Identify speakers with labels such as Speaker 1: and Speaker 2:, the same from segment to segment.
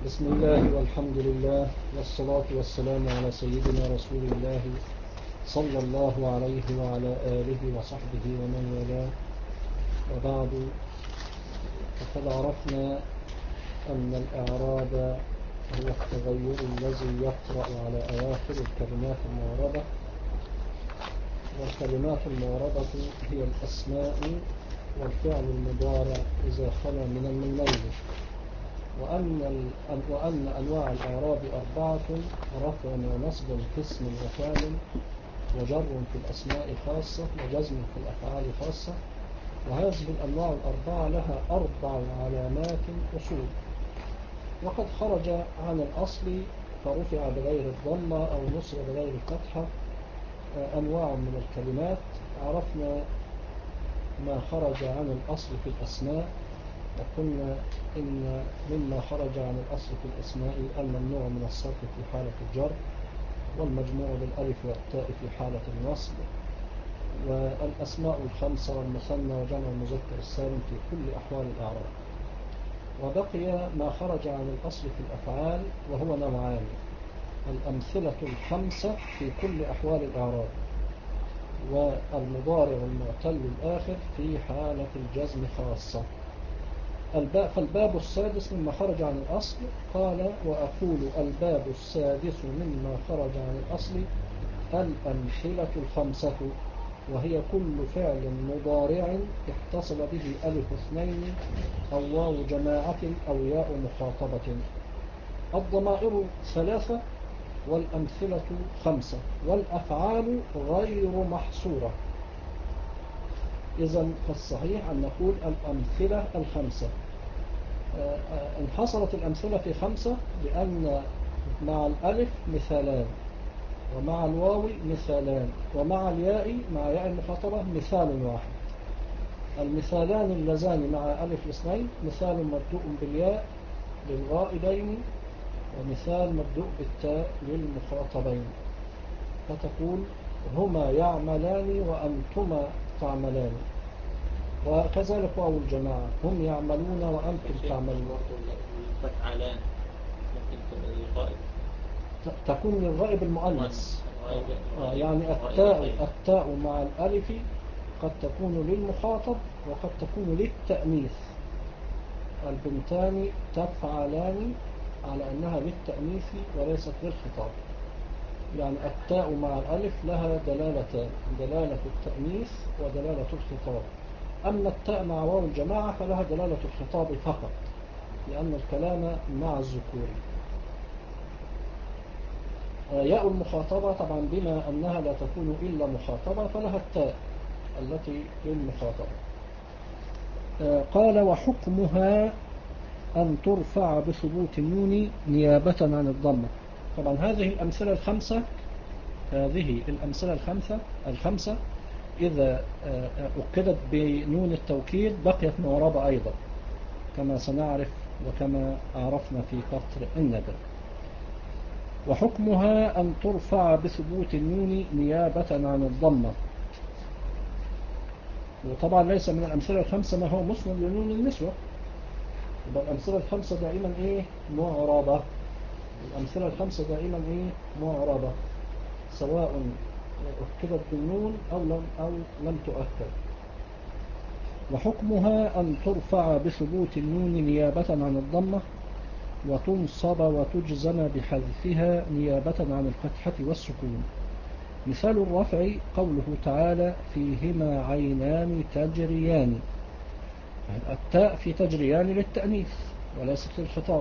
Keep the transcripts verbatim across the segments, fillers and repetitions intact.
Speaker 1: بسم الله والحمد لله والصلاة والسلام على سيدنا رسول الله صلى الله عليه وعلى آله وصحبه ومن والاه. وبعد، فقد عرفنا أن الإعراب هو التغير الذي يطرأ على أواخر الكلمات الموردة، والكلمات الموردة هي الأسماء والفعل المضارع إذا خلا من النونين، وأن, وأن أنواع الإعراب أربعة: رفع ونصب في اسم وفعل، وجر في الأسماء خاصة، وجزم في الأفعال خاصة. وهذه الأنواع الأربعة لها أربع علامات أصول، وقد خرج عن الأصل فرفع بغير الضمة أو نصب بغير الفتحة أنواع من الكلمات. عرفنا ما خرج عن الأصل في الأسماء، وقلنا إن مما خرج عن الأصل في الأسماء الممنوع من الصرف في حالة الجر، والمجموع بالألف والتاء في حالة النصب، والأسماء الخمسة والمثنى وجمع المذكر السالم في كل أحوال الإعراب. وبقي ما خرج عن الأصل في الأفعال، وهو نوعان: الأمثلة الخمسة في كل أحوال الإعراب، والمضارع المعتل الآخر في حالة الجزم خاصة. فالباب السادس مما خرج عن الأصل. قال: وأقول الباب السادس مما خرج عن الأصل الأمثلة الخمسة، وهي كل فعل مضارع اتصل به ألف اثنين أو واو جماعة أو ياء مخاطبة. الضمائر ثلاثة، والأمثلة خمسة، والأفعال غير محصورة. إذن فالصحيح أن نقول الأمثلة الخمسة. انحصرت الأمثلة في خمسة لأن مع الألف مثالان، ومع الواو مثالان، ومع الياء مع ياء المخاطبة مثال واحد. المثالان اللذان مع ألف الاثنين: مثال مبدوء بالياء للغائبين، ومثال مبدوء بالتاء للمخاطبين. فتقول: هما يعملان وأنتما تعملان. وكذلك واو الجماعة: هم يعملون وأنتم تعملون.
Speaker 2: تفعلان ممكن تبقى للغائب،
Speaker 1: تكون للغائب المؤنث. آه يعني التاء التاء مع الألف قد تكون للمخاطب وقد تكون للتأنيث. البنتان تفعلان على أنها للتأنيث وليست للخطاب. يعني التاء مع الألف لها دلالتان: دلالة التأنيث ودلالة الخطاب. أما التاء مع واو الجماعة فلها دلالة الخطاب فقط، لأن الكلام مع الذكور. ياء المخاطبة طبعا بما أنها لا تكون إلا مخاطبة فلها التاء التي للمخاطبة. قال: وحكمها أن ترفع بثبوت النون نيابة عن الضمة. طبعا هذه الأمثلة الخمسة هذه الأمثلة الخمسة الخمسة إذا أكدت بنون التوكيد بقيت معربة أيضا، كما سنعرف وكما عرفنا في قطر الندى. وحكمها أن ترفع بثبوت النون نيابة عن الضمة. وطبعا ليس من الأمثلة الخمسة ما هو مسند لنون النسوة، يبقى الأمثلة الخمسة دائما إيه؟ معربة. الأمثلة الخمسة دائما إيه؟ معربة، سواء أكدت بالنون أو لم, أو لم تؤكد. وحكمها أن ترفع بثبوت النون نيابة عن الضمة، وتنصب وتجزم بحذفها نيابة عن الفتحة والسكون. مثال الرفع قوله تعالى: فيهما عينان تجريان. التاء في تجريان للتأنيث وليست للخطاب.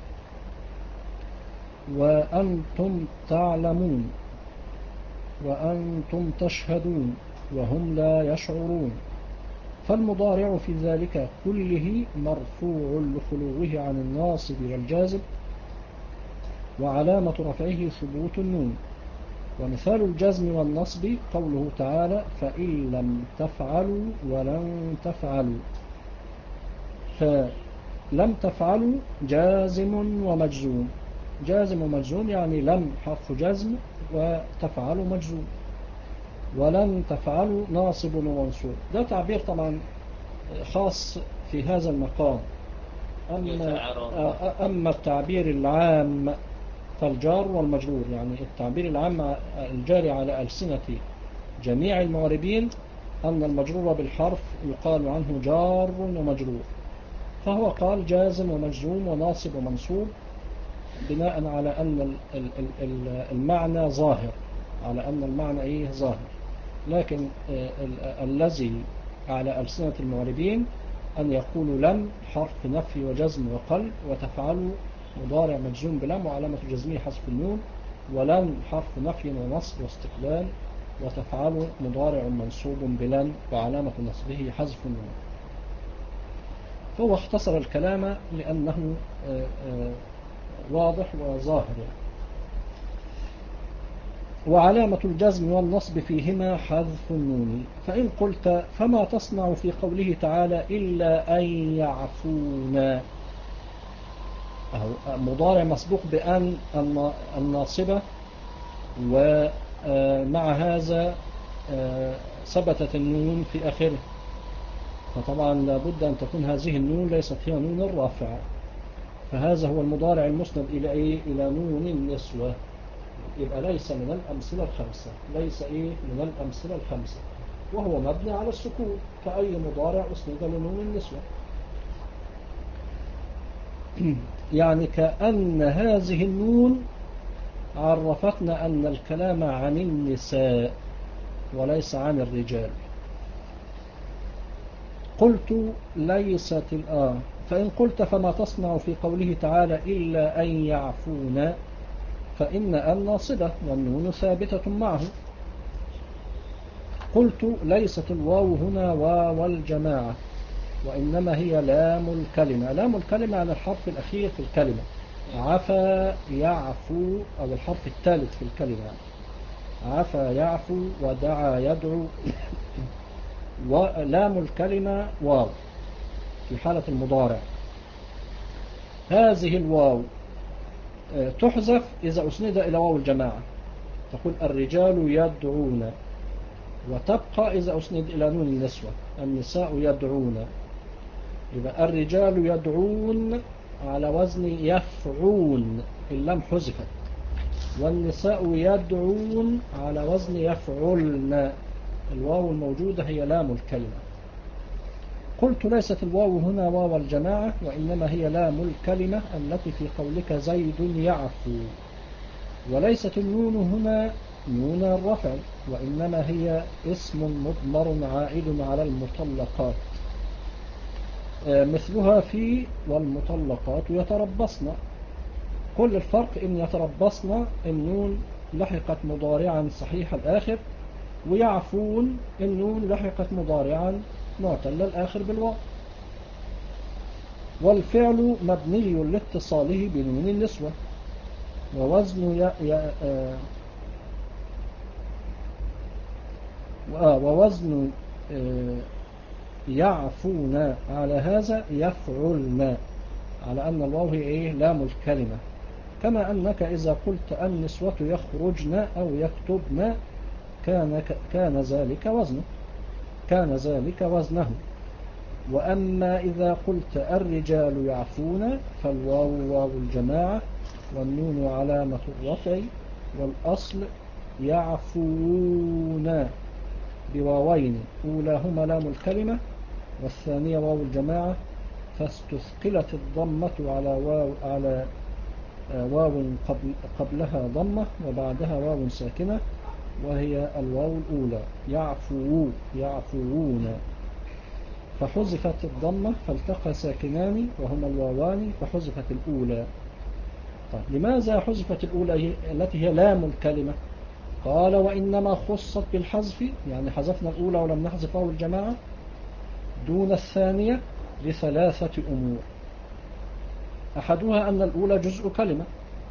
Speaker 1: وأنتم تعلمون، وأنتم تشهدون، وهم لا يشعرون. فالمضارع في ذلك كله مرفوع لخلوه عن الناصب والجازم، وعلامة رفعه ثبوت النون. ومثال الجزم والنصب قوله تعالى: فإن لم تفعلوا ولن تفعلوا. فلم تفعلوا جازم ومجزوم. جازم ومجزوم يعني لم حرف جزم وتفعلوا مجزوم، ولن تفعلوا ناصب ومنصوب. ده تعبير طبعا خاص في هذا المقام، أما, أما التعبير العام فالجار والمجرور، يعني التعبير العام الجاري على ألسنة جميع المعربين أن المجرور بالحرف يقال عنه جار ومجرور، فهو قال جازم ومجزوم وناصب ومنصوب بناء على أن المعنى ظاهر، على أن المعنى إيه ظاهر. لكن الذي على ألسنة المعربين أن يقولوا لم حرف نفي وجزم وقلب، وتفعلوا مضارع مجزوم بلم وعلامة جزمه حذف النون، ولن حرف نفي ونصب واستقبال، وتفعلوا مضارع منصوب بلن وعلامة نصبه حذف النون. فهو اختصر الكلام لأنه واضح وظاهر. وعلامة الجزم والنصب فيهما حذف النون. فإن قلت فما تصنع في قوله تعالى إلا أن يعفونا، مضارع مسبوق بأن الناصبة، ومع هذا ثبتت النون في آخره، فطبعا لابد أن تكون هذه النون ليست هي نون الرافعة، فهذا هو المضارع المسند إلى إيه؟ إلى نون النسوة، يبقى ليس من الأمثلة الخمسة، ليس إيه من الأمثلة الخمسة، وهو مبني على السكون كأي مضارع أسند لنون النسوة. يعني كأن هذه النون عرفتنا أن الكلام عن النساء وليس عن الرجال. قلت ليست الآن. فإن قلت فما تصنع في قوله تعالى إلا أن يعفونا، فإن أن ناصبة والنون ثابتة معه. قلت ليست الواو هنا واو الجماعة، وإنما هي لام الكلمة. لام الكلمة على الحرف الأخير في الكلمة، عفا يعفو، أو الحرف الثالث في الكلمة، عفا يعفو ودعا يدعو. ولام الكلمة واو في حالة المضارع. هذه الواو تحذف إذا أسند إلى واو الجماعة، تقول الرجال يدعون، وتبقى إذا أسند إلى نون النسوة، النساء يدعون. يبقى الرجال يدعون على وزن يفعون، اللام حذفت، والنساء يدعون على وزن يفعلن، الواو الموجودة هي لام الكلمة. قلت ليست الواو هنا واو الجماعة، وإنما هي لام الكلمة التي في قولك زيد يعفو. وليست النون هنا نون الرفع، وإنما هي اسم مضمر عائد على المطلقات، مثلها في والمطلقات يتربصن. كل الفرق إن يتربصن النون لحقت مضارعا صحيح الآخر، ويعفون النون لحقت مضارعا معتل الآخر بالواو. والفعل مبني لاتصاله بنون النسوة، ووزن ي... ي... آه... ووزن آه... يعفون على هذا يفعلن، على أن الواو هي إيه؟ لام الكلمة. كما أنك إذا قلت النسوة يخرجن أو يكتبن كان كان ذلك وزنه كان ذلك وزنه. وأما إذا قلت الرجال يعفون فالواو واو الجماعة، والنون علامة الرفع، والأصل يعفون بواوين، أولاهما لام الكلمة والثانية واو الجماعة، فاستثقلت الضمة على واو على واو قبل قبلها ضمة وبعدها واو ساكنة، وهي الواو الأولى يعفو يعفوون، فحذفت الضمة فالتقى ساكنان وهما الواوان فحذفت الأولى. طيب لماذا حذفت الأولى التي هي لام الكلمة؟ قال وإنما خصت بالحذف، يعني حذفنا الأولى ولم نحذف واو الجماعة دون الثانية لثلاثة أمور. أحدها أن الأولى جزء كلمة،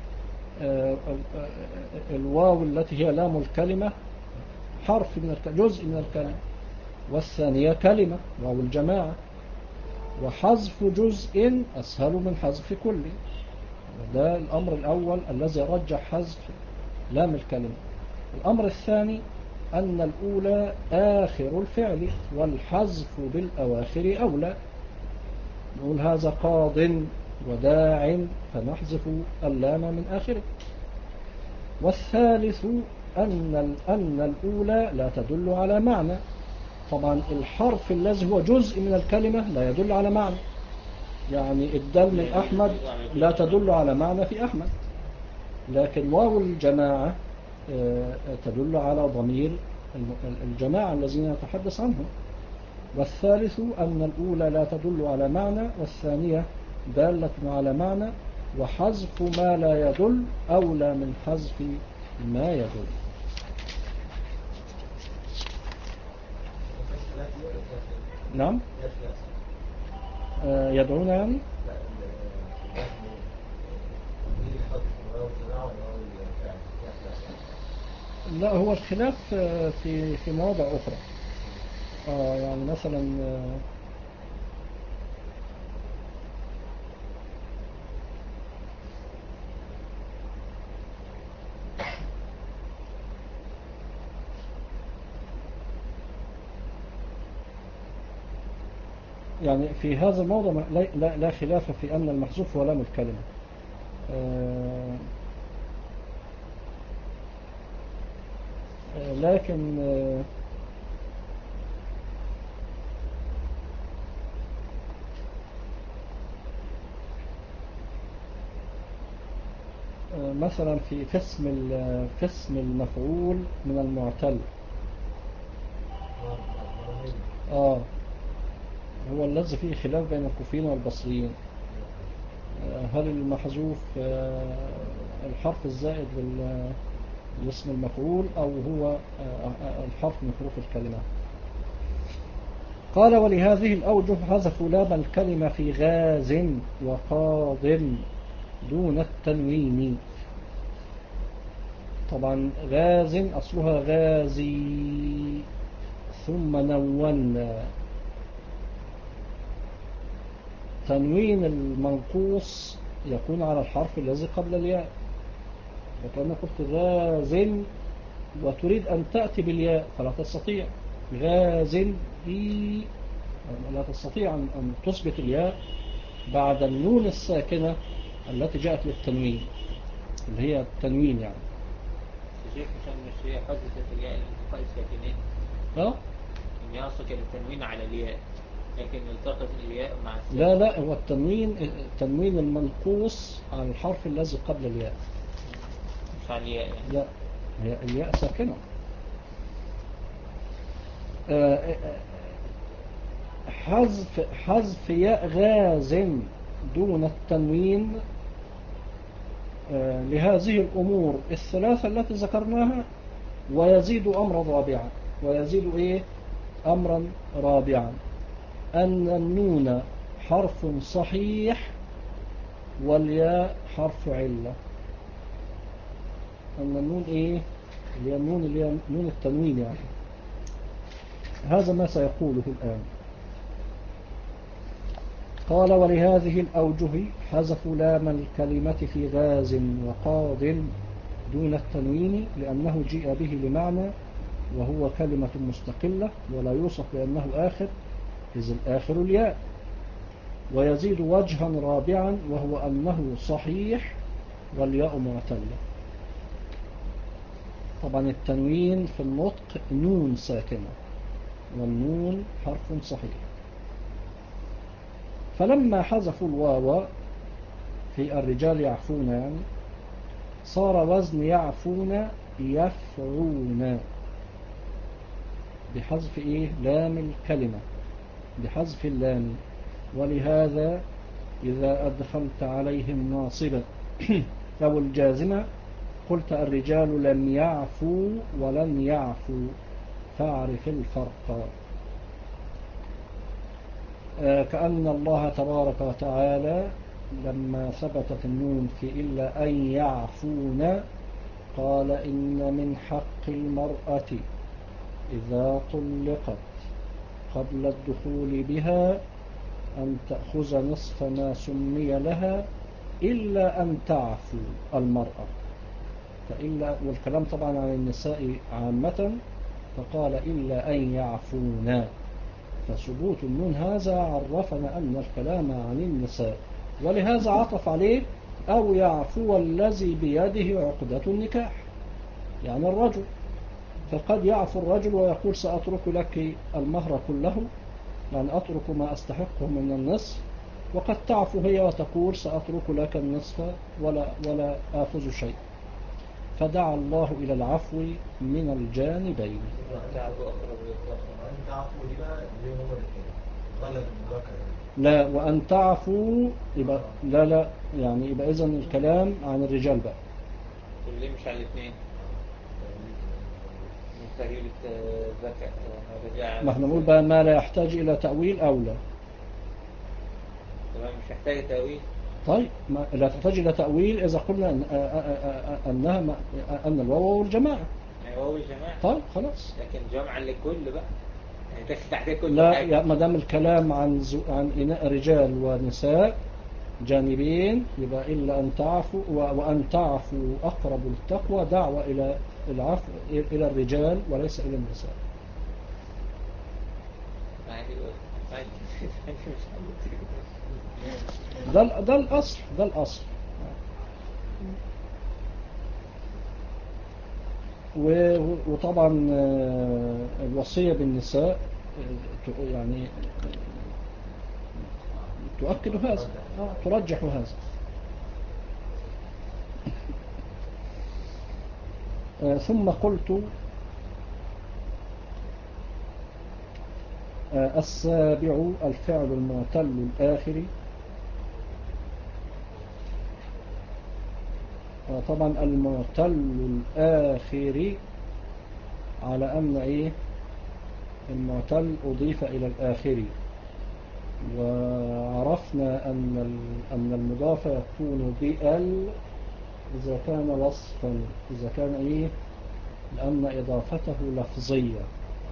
Speaker 1: الواو التي هي لام الكلمة حرف من جزء من الكلمة، والثانية كلمة واو الجماعة، وحذف جزء أسهل من حذف كل. ده الأمر الأول الذي رجح حذف لام الكلمة. الأمر الثاني أن الأولى آخر الفعل، والحذف بالأواخر أولى، نقول هذا قاض وداع فنحذف اللام من آخره. والثالث أن أن الأولى لا تدل على معنى. طبعا الحرف الذي هو جزء من الكلمة لا يدل على معنى، يعني الدال من أحمد لا تدل على معنى في أحمد، لكن واو الجماعة تدل على ضمير الجماعة الذين نتحدث عنهم. والثالث أن الأولى لا تدل على معنى والثانية دالة على معنى، وحذف ما لا يدل أولى من حذف ما يدل. نعم آه يدعون يعني لا، هو الخلاف في في مواضع أخرى. آه يعني مثلا آه يعني في هذا الموضوع لا, لا خلاف في أن المحذوف هو لام الكلمة. آه آه لكن آه مثلا في في اسم في اسم المفعول من المعتل اه هو الذي فيه خلاف بين الكوفيين والبصريين. هل المحذوف الحرف الزائد لاسم المفعول أو هو الحرف من حروف الكلمة؟ قال ولهذه الأوجه حذفوا لام الكلمة في غاز وقاض دون التنوين. طبعا غاز أصلها غازي ثم نونا. تنوين المنقوص يكون على الحرف الذي قبل الياء، وكأنك قلت غاز وتريد أن تأتي بالياء فلا تستطيع. غاز إي لا تستطيع أن تثبت الياء بعد النون الساكنة التي جاءت للتنوين اللي هي التنوين يعني.
Speaker 2: شيخ عشان مش هي حدثت الياء الالتقاء الساكنين
Speaker 1: اه
Speaker 2: إن يصلك التنوين على الياء لكن التقت الياء مع الساكن.
Speaker 1: لا لا هو التنوين التنوين المنقوص على الحرف الذي قبل الياء
Speaker 2: مش على الياء يعني.
Speaker 1: لا هي الياء ساكنة. حذف حذف ياء غاز دون التنوين لهذه الأمور الثلاثة التي ذكرناها، ويزيد أمرا رابعا. ويزيد إيه أمرا رابعا أن النون حرف صحيح والياء حرف علة. أن النون إيه اللي هي النون اللي هي نون التنوين يعني. هذا ما سيقوله الآن. قال ولهذه الأوجه حذفوا لام الكلمة في غاز وقاض دون التنوين لأنه جيء به لمعنى وهو كلمة مستقلة ولا يوصف بأنه آخر إذ الآخر الياء. ويزيد وجها رابعا وهو أنه صحيح والياء معتلة. طبعا التنوين في النطق نون ساكنة والنون حرف صحيح. فلما حذفوا الواو في الرجال يعفون يعني صار وزن يعفون يفعون بحذف إيه لام الكلمة بحذف اللام. ولهذا إذا أدخلت عليهم ناصبة أو الجازمة قلت الرجال لم يعفوا ولن يعفوا فاعرف الفرق. آه كأن الله تبارك وتعالى لما ثبتت النون في إلا أن يعفون قال إن من حق المرأة إذا طلقت قبل الدخول بها أن تأخذ نصف ما سمي لها إلا أن تعفو المرأة. فإلا والكلام طبعا عن النساء عامة فقال إلا أن يعفونا. فثبوت النون هذا عرفنا أن الكلام عن النساء، ولهذا عطف عليه أو يعفو الذي بيده عقدة النكاح، يعني الرجل، فقد يعفو الرجل ويقول سأترك لك المهر كله، يعني أترك ما أستحقه من النصف، وقد تعفو هي وتقول سأترك لك النصف ولا, ولا آخذ شيء، فدعا الله إلى العفو من الجانبين. لا، وأن تعفوا يبقى لا لا يعني يبقى إذن الكلام عن الرجال بقى.
Speaker 2: طب ليه مش على الاثنين؟ مستهيل الذكاء
Speaker 1: ما احنا نقول بقى ما لا يحتاج إلى تأويل أو لا.
Speaker 2: تمام، مش محتاج تأويل.
Speaker 1: طيب ما لا تحتاج إلى تأويل إذا قلنا أن أنها أن الواو والجماعة.
Speaker 2: واو الجماعة.
Speaker 1: طيب خلاص.
Speaker 2: لكن جمع للكل بقى، يعني تاخد تحتها كل
Speaker 1: لا
Speaker 2: حاجة.
Speaker 1: لا، ما دام الكلام عن زو... عن إناء رجال ونساء جانبين، يبقى إلا أن تعفوا، وأن تعفوا أقرب للتقوى، دعوة إلى العفو إلى الرجال وليس إلى النساء. ده ده الأصل، ده الأصل. وطبعا الوصية بالنساء يعني تؤكد هذا، ترجح هذا. ثم قلت السابع الفعل المعتل الآخر. طبعا المعتل الآخر على أن إيه المعتل أضيف إلى الآخر، وعرفنا أن أن المضاف يكون بال إذا كان وصفا، إذا كان إيه لأن إضافته لفظية.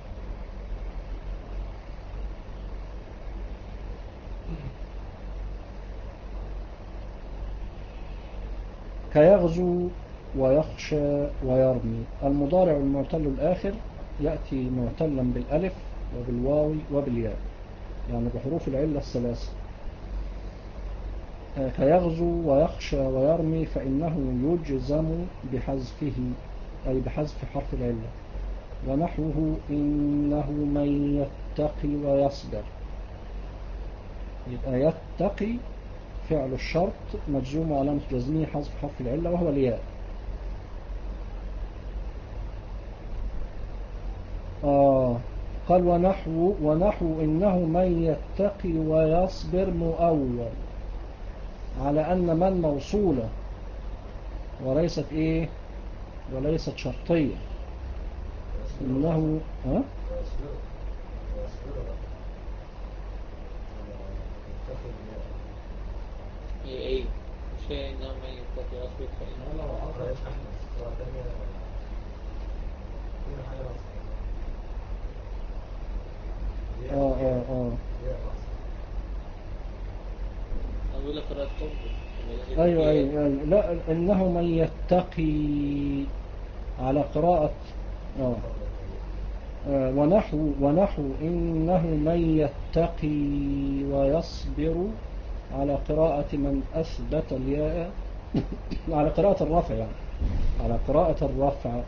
Speaker 1: كيغزو ويخشى ويرمي. المضارع المعتل الآخر يأتي معتلا بالألف وبالواو وبالياء، يعني بحروف العلة الثلاثة. كيغزو ويخشى ويرمي فإنه يجزم بحذفه، أي بحذف حرف العلة. ونحوه إنه من يتقي ويصبر، يبقى يتقي فعل الشرط مجزوم وعلامة جزمه حذف حرف العلة وهو الياء. آه قال ونحو ونحو إنه من يتقي ويصبر مؤول على أن من موصولة وليست إيه وليست شرطية. إنه ها
Speaker 2: ايه ايه شيء انه من يتقي ويصبر فإنه
Speaker 1: آه آه آه
Speaker 2: أقول لك قراءة قنبل.
Speaker 1: أيوة أيوة لا، إنه من يتقي على قراءة آه. آه ونحو ونحو إنه من يتقي ويصبر على قراءة من أثبت الياء على قراءة الرفع، يعني على قراءة الرفع.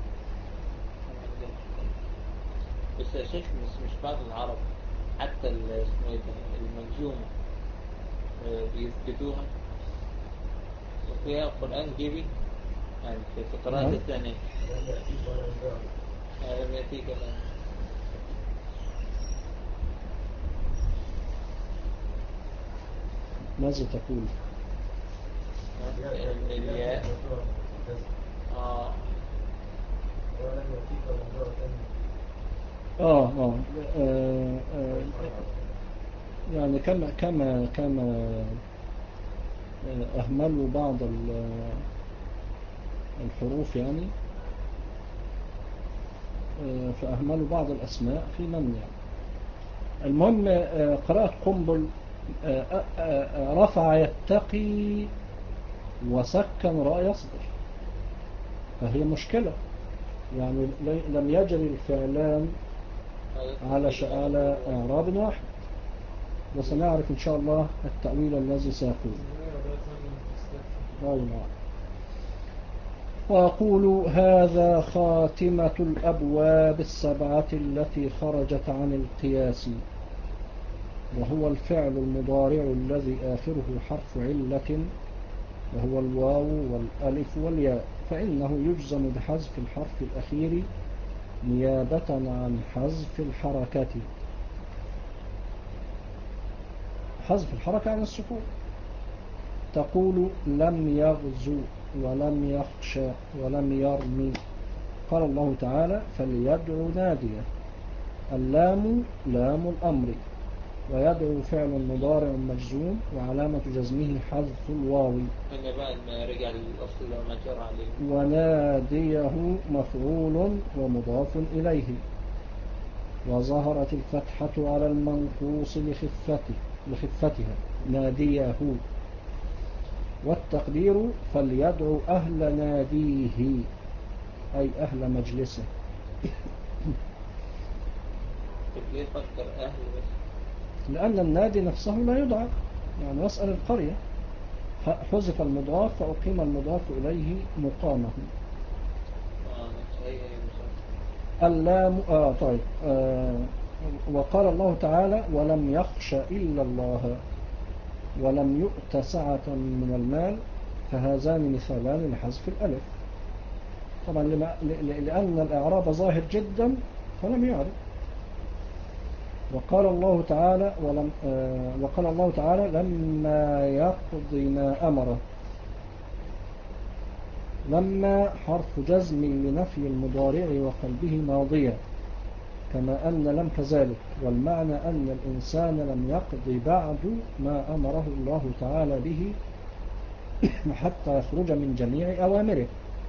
Speaker 2: بس يا شيخ مش مش بعض العرب حتى اسمه ايه ده المنجومة بيثبتوها وفيها القرآن جيبي، يعني في قراءة الثانية لم يأتيك كمان.
Speaker 1: ماذا تقول؟
Speaker 2: من الياء آه
Speaker 1: آه آه, آه, آه يعني كما كما كما أهملوا بعض الحروف، يعني فأهملوا بعض الأسماء في من يعني. المهم قراءة قنبل رفع يتقي وسكن راء يصبر، فهي مشكلة، يعني لم يجري الفعلان على ش- على إعراب واحد، وسنعرف إن شاء الله التأويل الذي سيكون. أيوة. وأقول هذا خاتمة الأبواب السبعة التي خرجت عن القياس، وهو الفعل المضارع الذي آخره حرف علة، وهو الواو والألف والياء، فإنه يجزم بحذف الحرف الأخير نيابة عن حذف الحركة. حذف الحركة عن السكون. تقول لم يغزو ولم يخشى ولم يرمي. قال الله تعالى فليدعو ناديه. اللام لام الأمر، ويدعو فعل مضارع مجزوم وعلامة جزمه حذف الواو.
Speaker 2: هنا بقى ما رجع للأصل لو ما جرى عليه.
Speaker 1: وناديه مفعول ومضاف إليه، وظهرت الفتحة على المنقوص لخفته لخفتها ناديه، والتقدير فليدعو أهل ناديه أي أهل مجلسه.
Speaker 2: ليه فكر أهل بس؟
Speaker 1: لأن النادي نفسه لا يدعى، يعني واسأل القرية. حذف المضاف فأقيم المضاف إليه مقامه.
Speaker 2: آه هي هي
Speaker 1: اللام آه طيب آه وقال الله تعالى ولم يخش إلا الله، ولم يؤت سعة من المال، فهذان مثالان لحذف الألف. طبعا لأن الإعراب ظاهر جدا فلم يعرف. وقال الله تعالى ولم آه وقال الله تعالى لما يقضي ما أمره. لما حرف جزم لنفي المضارع وقلبه ماضية، كما أن لم كذلك، والمعنى أن الإنسان لم يقضي بعد ما أمره الله تعالى به حتى يخرج من جميع أوامره.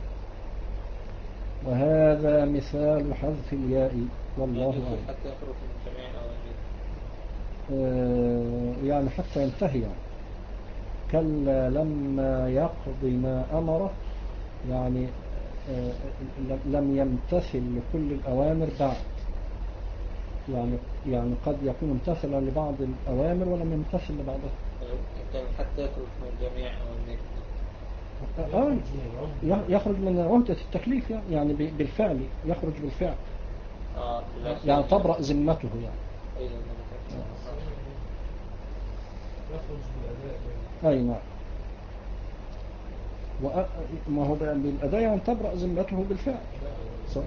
Speaker 1: وهذا مثال حذف الياء والله أعلم.
Speaker 2: حتى يخرج من جميع أوامره
Speaker 1: آه يعني حتى ينتهي يعني. كلا لما يقضي ما أمره، يعني آه لم يمتثل لكل الأوامر بعد، يعني يعني قد يكون امتثلا لبعض الأوامر ولم يمتثل لبعضها.
Speaker 2: كان حتى يخرج من جميع أوامره
Speaker 1: آه يخرج من عهدة التكليف، يعني, يعني بالفعل يخرج بالفعل.
Speaker 2: آه
Speaker 1: يعني تبرأ ذمته يعني.
Speaker 2: أيضا
Speaker 3: يخرج بالأداء.
Speaker 1: أي نعم. وما هو بالأداء يعني تبرأ ذمته بالفعل. صح.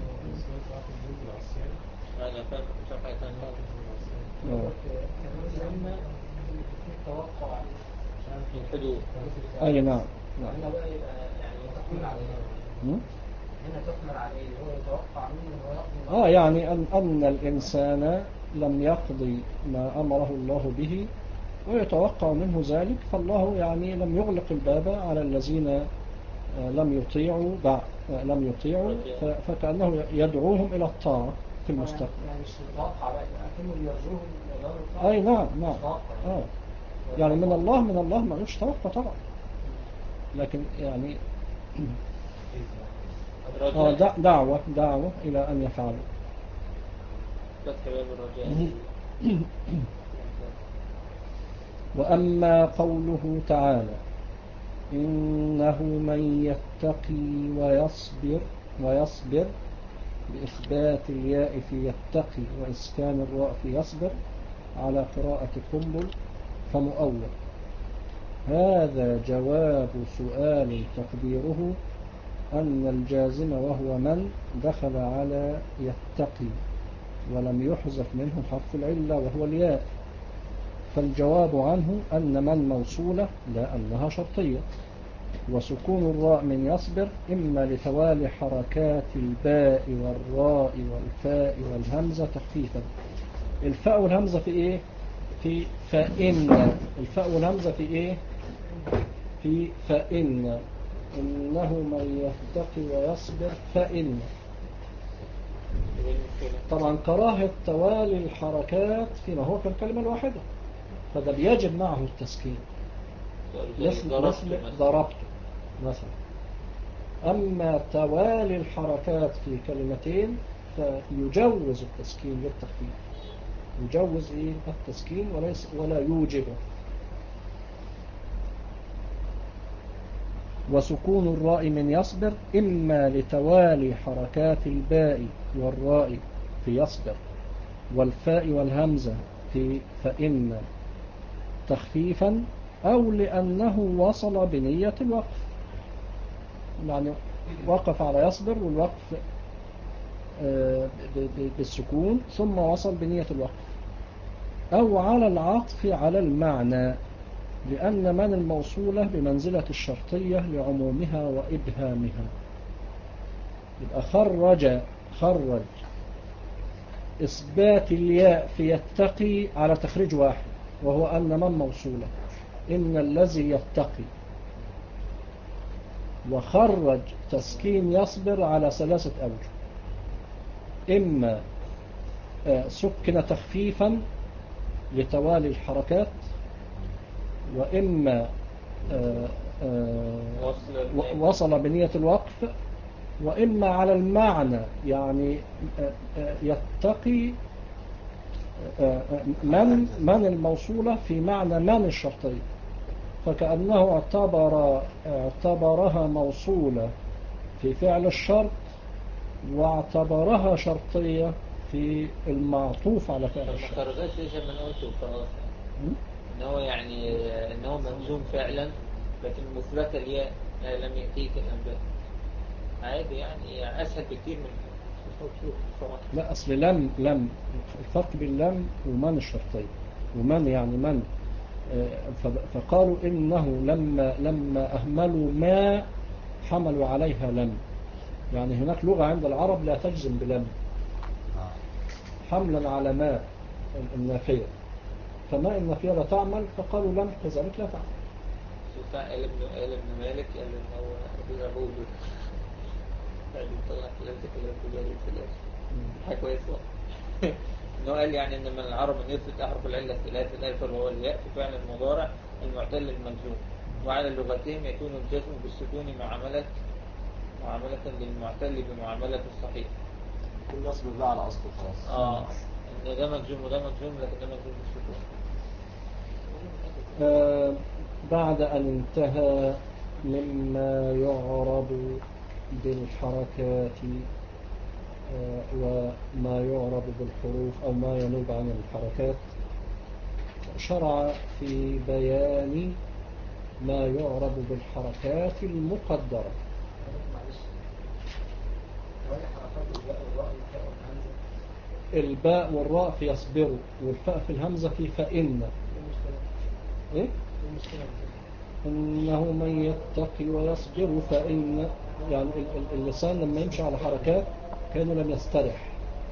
Speaker 2: أنا فاهم مش عارف حاجة
Speaker 1: آه.
Speaker 3: كمان في توقع
Speaker 2: الحدود.
Speaker 1: أي نعم. نعم.
Speaker 3: هنا بقى يبقى يعني تحمل عليه. هنا تحمل عليه هو يتوقع منه ويقضي.
Speaker 1: آه يعني أن أن الإنسان لم يقضي ما أمره الله به ويتوقع منه ذلك، فالله يعني لم يغلق الباب على الذين لم يطيعوا بعد لم يطيعوا، فكأنه يدعوهم إلى الطاعة في المستقبل.
Speaker 3: يعني مش متوقع بقى لكنه بيرجوهم إلى الطاعة.
Speaker 1: أي نعم نعم. آه. يعني من الله من الله ما لوش توقع طبعا، لكن يعني آه دعوة دعوة إلى أن يفعلوا.
Speaker 2: فتح باب الرجاء.
Speaker 1: وأما قوله تعالى إنه من يتقي ويصبر ويصبر بإثبات الياء في يتقي وإسكان الراء في يصبر على قراءة قنبل فمؤول. هذا جواب سؤال تقديره أن الجازم وهو من دخل على يتقي ولم يحذف منه حرف العلة وهو الياء، فالجواب عنه أن من موصولة لا أنها شرطية، وسكون الراء من يصبر إما لتوالي حركات الباء والراء والفاء والهمزة تخفيفا. الفاء والهمزة في إيه؟ في فإن. الفاء والهمزة في إيه؟ في فإن. إنه من يتقي ويصبر فإن. طبعا كراهة توالي الحركات فيما هو كالكلمة الواحدة، فده بيجب معه التسكين، مثل ضربت مثلا. أما توالي الحركات في كلمتين فيجوز التسكين للتخفيف، يجوز إيه التسكين وليس ولا يوجبه. وسكون الراء من يصبر إما لتوالي حركات الباء والراء في يصبر والفاء والهمزة في فإن تخفيفا، أو لأنه وصل بنية الوقف، يعني وقف على يصبر والوقف بالسكون ثم وصل بنية الوقف، أو على العطف على المعنى، لأن من الموصولة بمنزلة الشرطية لعمومها وإبهامها. يبقى خرج خرج إثبات الياء في يتقي على تخريج واحد، وهو أن من موصولة إن الذي يتقي. وخرج تسكين يصبر على ثلاثة أوجه، إما سكن تخفيفا لتوالي الحركات، وإما وصل بنية الوقف، وإما على المعنى، يعني يتقي من من الموصولة في معنى من الشرطية، فكأنه اعتبر اعتبرها موصولة في فعل الشرط واعتبرها شرطية في المعطوف على فعل الشرط.
Speaker 2: ما خرجش ليش من قلته خلاص ان هو يعني ان هو مجزوم فعلا، لكن مثبت الياء لم يأتيك الأنباء عادي، يعني اسهل بكتير من
Speaker 1: لا، أصل لم لم الفرق بين لم ومن الشرطية. ومن يعني من، فقالوا إنه لما لما أهملوا ما حملوا عليها لم، يعني هناك لغة عند العرب لا تجزم بلم حملا على ما النافية، فما النافية لا تعمل، فقالوا لم كذلك لا تعمل.
Speaker 2: قال ابن قال ابن مالك قال ان هو بيقول قال طلع كلام كلام كلام كلام حاجه كويسه انه قال يعني ان من العرب ان يثبت احرف العله الثلاث الالف وهو الياء في فعل المضارع المعتل المجزوم، وعلى اللغتين يكون الجزم بالسكون معامله معامله للمعتل بمعامله الصحيح.
Speaker 4: كل يصبر ده على اصله خلاص.
Speaker 2: اه ان ده مجزوم وده مجزوم، لكن ده مجزوم بالسكون.
Speaker 1: آه بعد ان انتهى مما يعرب بالحركات آه وما يعرب بالحروف او ما ينوب عن الحركات، شرع في بيان ما يعرب بالحركات المقدرة. الباء والراء في يصبروا، والفاء في الهمزة في فإن. إيه؟ إنه من يتقي ويصبر فإن، يعني اللسان لما يمشي على حركات كانوا لم يسترح.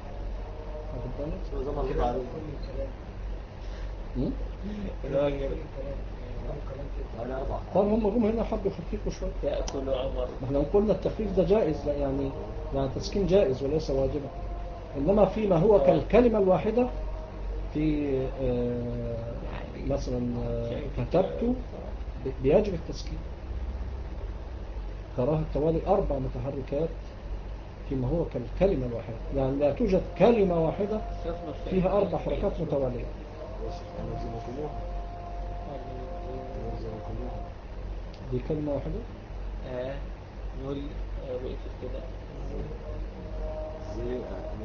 Speaker 1: طب هم جم هنا حبوا يخففوا شوية.
Speaker 2: يأكل عمر.
Speaker 1: احنا قلنا التخفيف ده جائز، يعني يعني تسكين جائز وليس واجبا، إنما فيما هو كالكلمة الواحدة في آه مثلا آه كتبت بيجب التسكين. كراهة توالي أربع متحركات فيما هو كالكلمة الواحدة، يعني لا توجد كلمة واحدة فيها أربع حركات متوالية. دي كلمة واحدة.
Speaker 2: آه نقول وقفت كده
Speaker 4: زي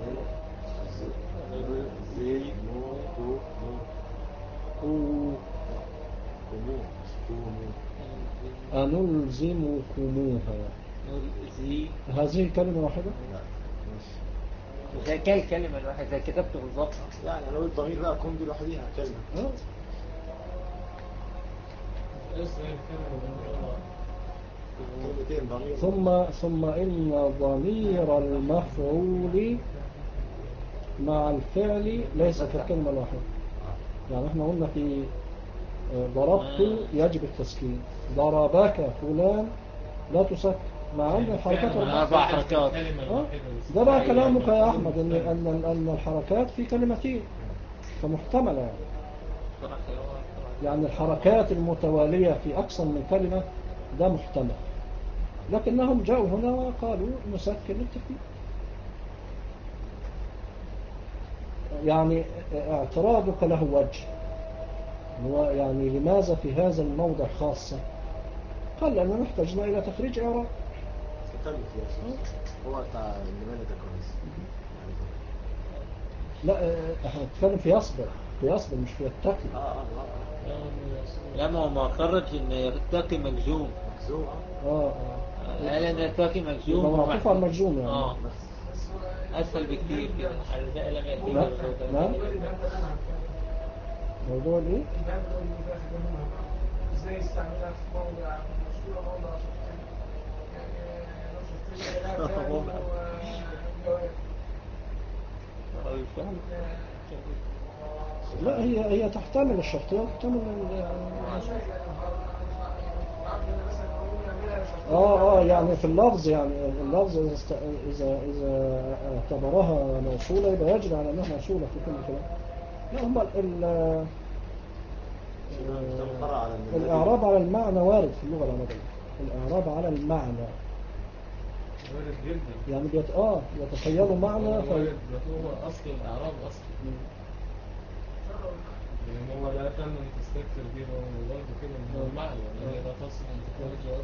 Speaker 4: زي زي مو كو مو
Speaker 1: كو
Speaker 4: كمو كمو
Speaker 1: أنلزمكموها.
Speaker 2: زي
Speaker 1: هذه كلمة واحدة.
Speaker 2: زي كالكلمة الواحدة زي كتبته بالضبط،
Speaker 4: يعني لو الضمير بقى كون دي لوحديها كلمة.
Speaker 1: ثم ثم إن ضمير المفعول مع الفعل ليس كالكلمة الواحدة. يعني احنا قلنا في ضربت يجب التسكين، ضربك فلان لا تسكن، مع أن الحركات
Speaker 2: أربع حركات.
Speaker 1: ده بقى كلامك يا أحمد أن أن أن الحركات في كلمتين فمحتملة، يعني يعني الحركات المتوالية في أكثر من كلمة ده محتمل، لكنهم جاءوا هنا وقالوا نسكن التخفيف. يعني اعتراضك له وجه، هو يعني لماذا في هذا الموضع خاصة؟ قال لأننا احتجنا إلى تخريج إعراب.
Speaker 4: تكلف يا أستاذ. هو بتاع النماذج ده كويس.
Speaker 1: لا احنا بنتكلم في يصبر، في يصبر مش في يتقي.
Speaker 4: اه اه اه
Speaker 2: لا، ما هو ما خرج ان يتقي مجزوم.
Speaker 4: مجزوم اه.
Speaker 1: اه اه
Speaker 2: قال ان يتقي مجزوم
Speaker 1: يبقى معطوف على المجزوم يعني.
Speaker 2: اه اسهل بكتير كده. حرزاء لم يأتي
Speaker 1: نعم
Speaker 2: بالرزق.
Speaker 1: نعم. موضوع الايه؟
Speaker 3: ازاي استعملها في موضع مشهور موضع شفتين، يعني لو شفتين لا كانوا جواب.
Speaker 1: لا هي هي تحتمل الشرطية وتحتمل اه اه يعني في اللفظ، يعني اللفظ اذا است... اذا اذا اعتبرها موصولة يبقى يجري على انها موصولة في كل كلام. لا هم ال الإعراب على المعنى وارد في اللغة العربية. الإعراب على المعنى
Speaker 5: وارد جدا.
Speaker 1: يعني بيت... اه يتخيلوا معنى
Speaker 5: هو
Speaker 1: في...
Speaker 5: وارد، هو أصل الإعراب أصلا. يعني هو لا كان من تستكثر دي هو برضه كده من هو المعنى يعني لا تصل أن تكون الجواب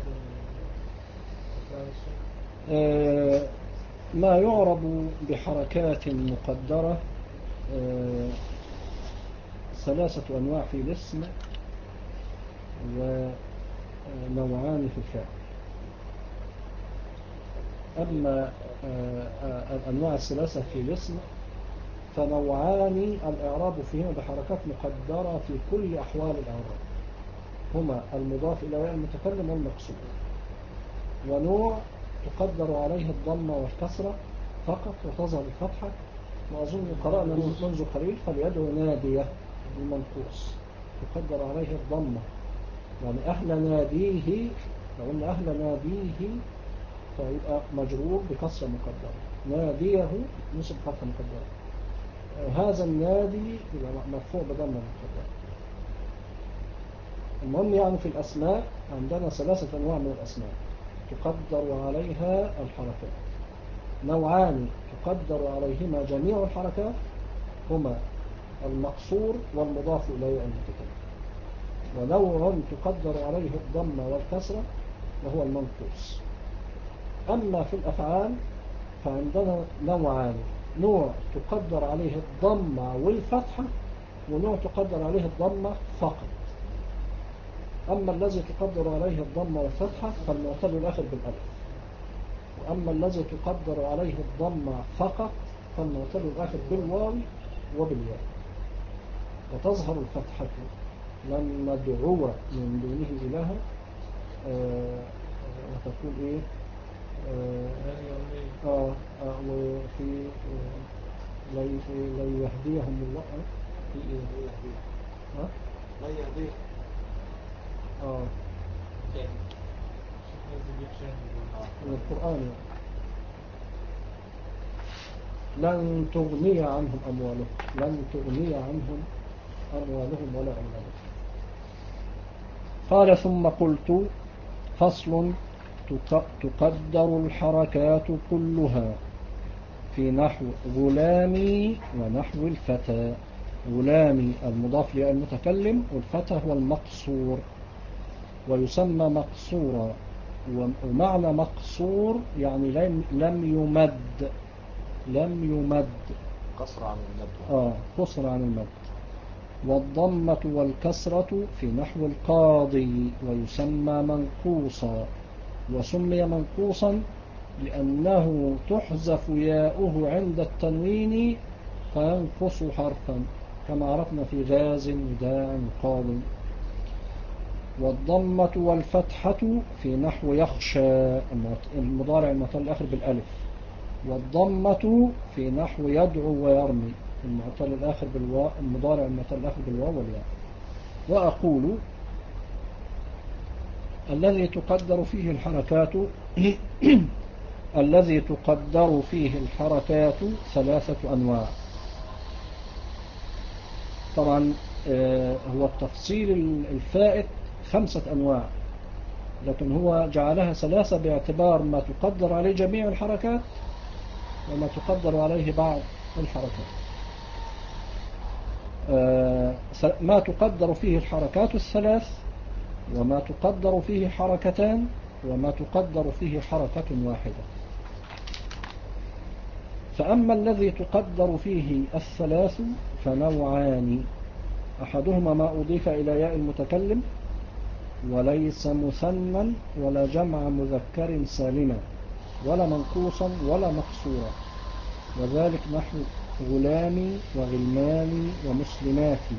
Speaker 1: آه ما يعرب بحركات مقدرة آه ثلاثة أنواع في الاسم ونوعان في الفعل. أما الأنواع الثلاثة في الاسم فنوعان الإعراب فيهما بحركات مقدرة في كل أحوال الإعراب، هما المضاف إلى المتكلم والمقصود. ونوع تقدر عليه الضمة والكسرة فقط وتظهر الفتحة، وأظن قرأنا منذ قليل فليدعو نادية المنقوص تقدر عليه الضمة، يعني أهل ناديه، لو قلنا أهل ناديه فيبقى مجرور بكسرة مقدرة، ناديه نصب فتحة مقدرة، هذا النادي يبقى مرفوع بضمة مقدرة. المهم يعني في الأسماء عندنا ثلاثة أنواع من الأسماء تقدر عليها الحركات، نوعان تقدر عليهما جميع الحركات هما المقصور والمضاف إليه المتكلم، ونوع تقدر عليه الضمة والكسرة وهو المنقوص. أما في الأفعال فعندنا نوعان، نوع تقدر عليه الضمة والفتحة، ونوع تقدر عليه الضمة فقط. أما الذي تقدر عليه الضمة والفتحة فالمعتل الآخر بالألف، وأما الذي تقدر عليه الضمة فقط فالمعتل الآخر بالواو وبالياء. وتظهر الفتحة لن ندعو من دونه إلها آه وتقول إيه آه آه آه وفي آه لن يهديهم الله في إيه ها
Speaker 4: لا يهديهم
Speaker 1: آه من القرآن لن تغني عنهم أموالهم، لن تغني عنهم أموالهم ولا أولادهم. قال ثم قلت فصل تقدر الحركات كلها في نحو غلامي ونحو الفتى. غلامي المضاف للمتكلم والفتى هو المقصور ويسمى مقصورا، ومعنى مقصور يعني لم يمد، لم يمد
Speaker 4: قصر عن المد
Speaker 1: آه قصر عن المد. والضمة والكسرة في نحو القاضي ويسمى منقوصا، وسمي منقوصا لأنه تحذف ياؤه عند التنوين فينقص حرفا كما عرفنا في غاز وداع قاض. والضمة والفتحة في نحو يخشى المضارع المعتل الآخر بالألف، والضمة في نحو يدعو ويرمي المعتل الآخر بالواو، المضارع المعتل الآخر بالواو والياء. وأقول الذي تقدر فيه الحركات الذي تقدر فيه الحركات ثلاثة أنواع. طبعا هو التفصيل الفائت خمسة أنواع، لكن هو جعلها ثلاثة باعتبار ما تقدر عليه جميع الحركات وما تقدر عليه بعض الحركات. آه ما تقدر فيه الحركات الثلاث، وما تقدر فيه حركتان، وما تقدر فيه حركة واحدة. فأما الذي تقدر فيه الثلاث فنوعان: أحدهما ما أضيف إلى ياء المتكلم وليس مثنى ولا جمع مذكر سالما ولا منقوصا ولا مقصورا، وذلك نحو غلامي وغلماني ومسلماتي.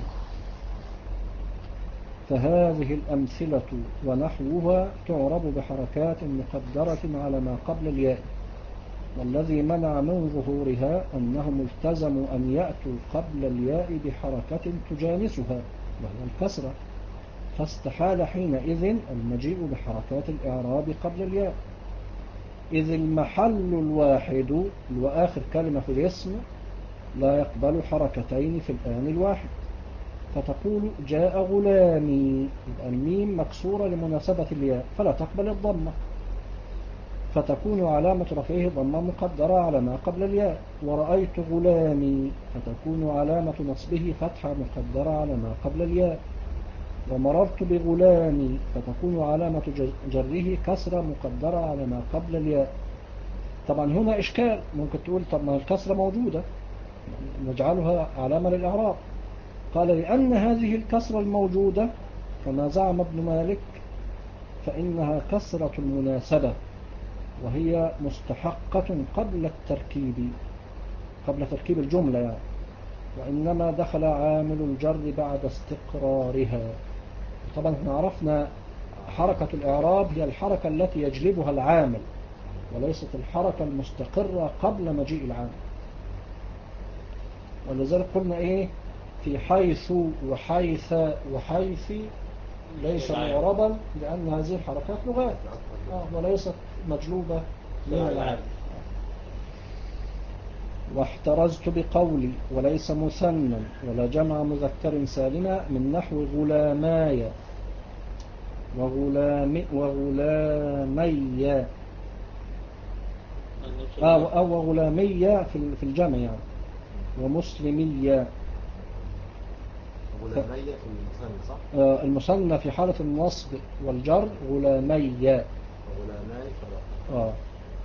Speaker 1: فهذه الأمثلة ونحوها تعرب بحركات مقدرة على ما قبل الياء، والذي منع من ظهورها أنهم التزموا أن يأتوا قبل الياء بحركة تجانسها وهي الكسرة، فاستحال حينئذ المجيء بحركات الإعراب قبل الياء، إذ المحل الواحد وآخر كلمة في الاسم لا يقبل حركتين في الآن الواحد. فتقول جاء غلامي، الميم مكسورة لمناسبة الياء فلا تقبل الضمة، فتكون علامة رفعه ضمة مقدرة على ما قبل الياء. ورأيت غلامي فتكون علامة نصبه فتحة مقدرة على ما قبل الياء. ومررت بغلامي فتكون علامة جره كسرة مقدرة على ما قبل الياء. طبعا هنا إشكال، ممكن تقول طب ما الكسرة موجودة نجعلها علامة للإعراب. قال لأن هذه الكسرة الموجودة كما زعم ابن مالك فإنها كسرة المناسبة، وهي مستحقة قبل التركيب قبل تركيب الجملة يعني، وإنما دخل عامل الجر بعد استقرارها. طبعا احنا عرفنا حركة الإعراب هي الحركة التي يجلبها العامل وليست الحركة المستقرة قبل مجيء العامل. ولذلك قلنا ايه في حيث وحيث وحيث ليس معربا لأن هذه الحركات لغات آه وليست مجلوبة من العامل. واحترزت بقولي وليس مثنى ولا جمع مذكر سالما من نحو غلاماي وغلام وغلامي أو, أو غلامية في الجمع يعني، ومسلمية.
Speaker 4: غلامية في المثنى صح؟
Speaker 1: آه المثنى في حالة النصب والجر غلامية
Speaker 4: وغلاماي في الرفع.
Speaker 1: آه